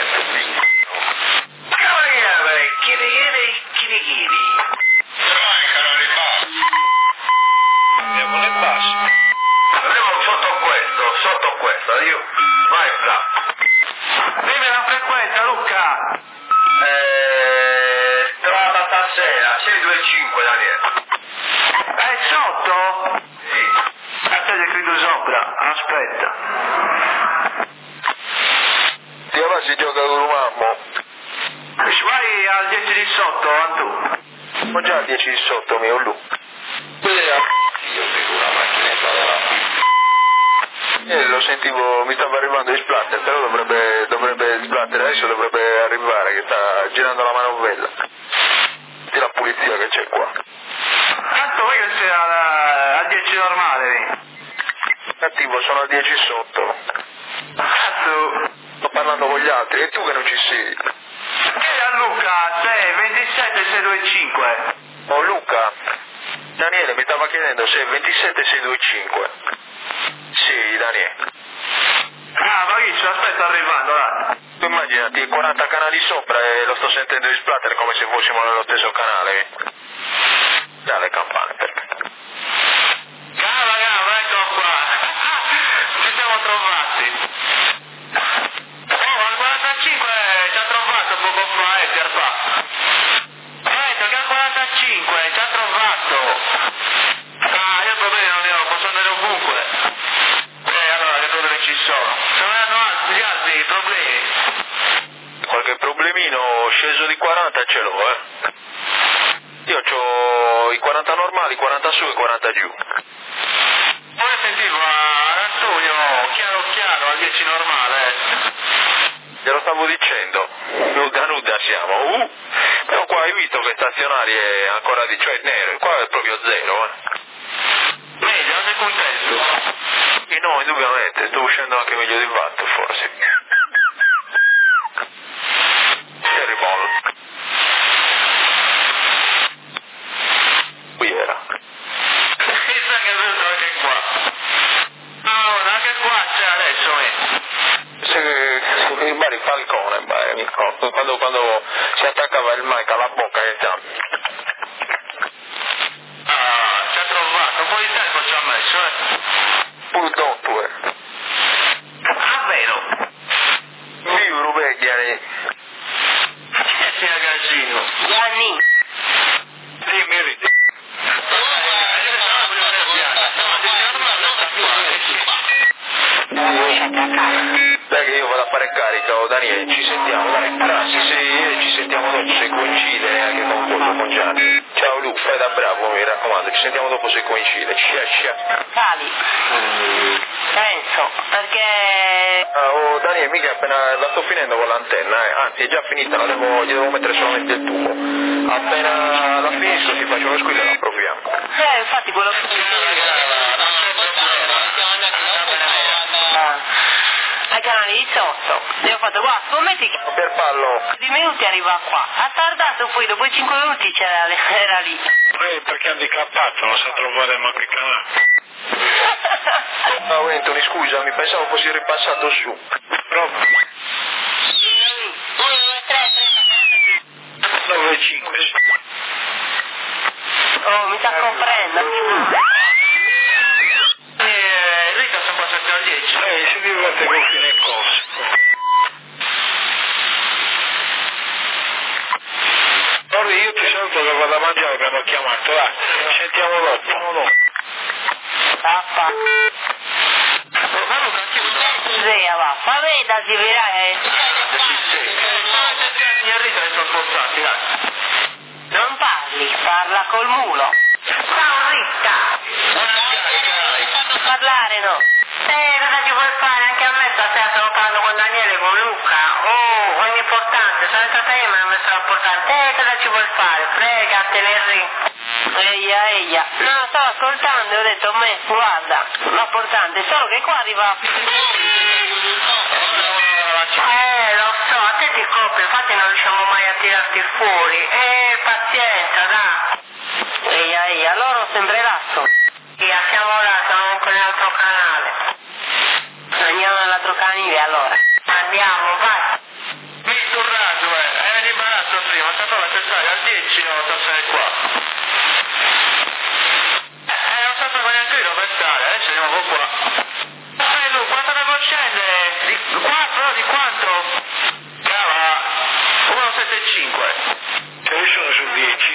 S1: Cavaliere, chiedi, chiedi, chiedi, chiedi. Vai, canali bassi.
S3: Andiamo nei bassi.
S1: Andiamo sotto questo, sotto questo, io. Vai, Fra.
S5: Dimmi la frequenza, Luca!
S1: Eh, strada stasera, sei due cinque, Daniele.
S5: È sotto?
S1: Sì.
S5: Aspetta, credo sopra, aspetta.
S7: Ti va si gioca con un mammo.
S5: Vai al dieci di sotto, Antù.
S7: Ho già dieci di sotto, mio Lu.
S1: Io vedo una macchinetta della
S7: Eh, lo sentivo, mi stava arrivando il splatter, però dovrebbe, dovrebbe splatter, adesso dovrebbe arrivare, che sta girando la manovella. Di la pulizia che c'è qua.
S5: Tanto vuoi che sia al, al dieci normale, lì?
S7: Cattivo, sono al dieci sotto.
S5: Cazzo!
S7: Sto parlando con gli altri, e tu che non ci sei?
S5: Chiedi a Luca, sei ventisette sei due cinque.
S7: Oh Luca, Daniele mi stava chiedendo chiedendo se è ventisette sei due cinque. Sì, Daniele.
S5: Ah, Maurizio, aspetta, arrivando, là.
S7: Tu immaginati quaranta canali sopra e lo sto sentendo risplatere come se fossimo nello stesso canale. Dà le campane, perfetto.
S2: Cava, cava, ecco qua. Ci siamo trovati. Oh, al quarantacinque ci ha trovato poco fa, eh, Pierpa. Eh, che al quarantacinque ci ha trovato. Ah, io problemi non ne ho, posso andare ovunque. Eh, allora, che problemi ci sono? Se non hanno altri, altri problemi.
S7: Qualche problemino sceso di quaranta ce l'ho, eh. Io ho i quaranta normali, quaranta su e quaranta giù.
S2: Poi sentivo ad Antonio chiaro chiaro al dieci normale.
S7: Te lo stavo dicendo, nuda nuda siamo. Uh, però qua hai visto che stazionari è ancora di, cioè nero, qua è proprio zero, eh.
S2: Meglio, non sei contento?
S7: E no, indubbiamente, sto uscendo anche meglio di Vatto, forse. Terrible. Qui era.
S2: Chissà che è venuto anche qua. No, anche qua c'è adesso, eh.
S7: Se, il Bari Falcone, beh, mi ricordo, quando, quando si attaccava il mic alla bocca e già.
S2: Ah, ci ha trovato, un po' di tempo ci ha messo, eh.
S7: Purtroppo, eh.
S2: Ah, vero?
S7: Vivo Rubeghiani.
S2: Eh, sia casino.
S4: Gianni,
S2: Dimmi, Rita.
S7: Dai che io vado a fare carica, oh Daniele, ci sentiamo, dai, grazie, se ci sentiamo dopo se coincide anche con quello, con Gianni. Ciao Lu, fai da bravo, mi raccomando, ci sentiamo dopo se coincide, cia cia.
S4: Cali, penso, perché...
S7: Ah, oh Daniele, mica appena la sto finendo con l'antenna, eh. Anzi è già finita, la devo, gli devo mettere solamente il tubo. Appena la finisco ti faccio uno squillo e la approviamo.
S4: Eh, infatti quello che... Ai canali diciotto, io ho fatto, guarda, scommetti che
S7: Per pallo.
S4: di minuti arriva qua, ha tardato poi, dopo i cinque minuti c'era era lì.
S3: Eh, perché è handicappato, non sa trovare manco il canale.
S7: No, Anthony, scusami, pensavo fossi ripassato su.
S3: Proprio.
S4: uno, due, tre, tre.
S3: nove cinque.
S4: Oh, mi sta comprendendo.
S2: Eh, Rita sono passati al dieci.
S3: Eh, si diverte con fine corso. Allora io ti saluto che vado a mangiare, mi hanno chiamato, va. Sentiamo dopo.
S4: Papà. Zia va, ma veda si verrà eh.
S2: Rita li sono spostati, dai.
S4: Non parli, parla col mulo. Ciao Rita. Non parlare no.
S8: Eh, cosa ci vuoi fare? Anche a me stasera stavo parlando con Daniele e con Luca. Oh, è importante, sono entrata io e mi hanno messo l'importante. Eh, cosa ci vuoi fare? Frega, tenerli.
S4: Eia, eia. No, stavo ascoltando e ho detto, me, guarda, l'importante è solo che qua arriva...
S8: Eh, lo so, a te ti copri, infatti non riusciamo mai a tirarti fuori. Eh, pazienza, dai.
S4: Eia, eia, loro sembrerasco.
S8: Via, siamo là, siamo anche nell'altro canale.
S4: Andiamo nell'altro canile allora.
S8: Andiamo, vai.
S2: Visto il raggio, eh, era in imbarazzo prima, sapevo che stare al dieci non starsene qua. Eh, non sapevo neanche io dove stare, adesso andiamo qua. Sai Lu, quanto devo scendere? Di quattro, di quanto? Cava, uno sette cinque.
S3: Che io sono su dieci.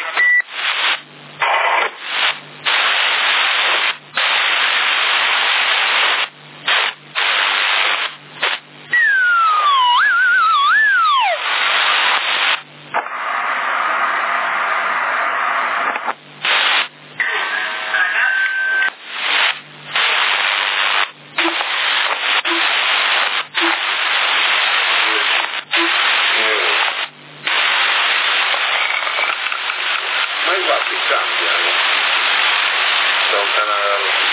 S3: Ma infatti cambia da un canale all'altro.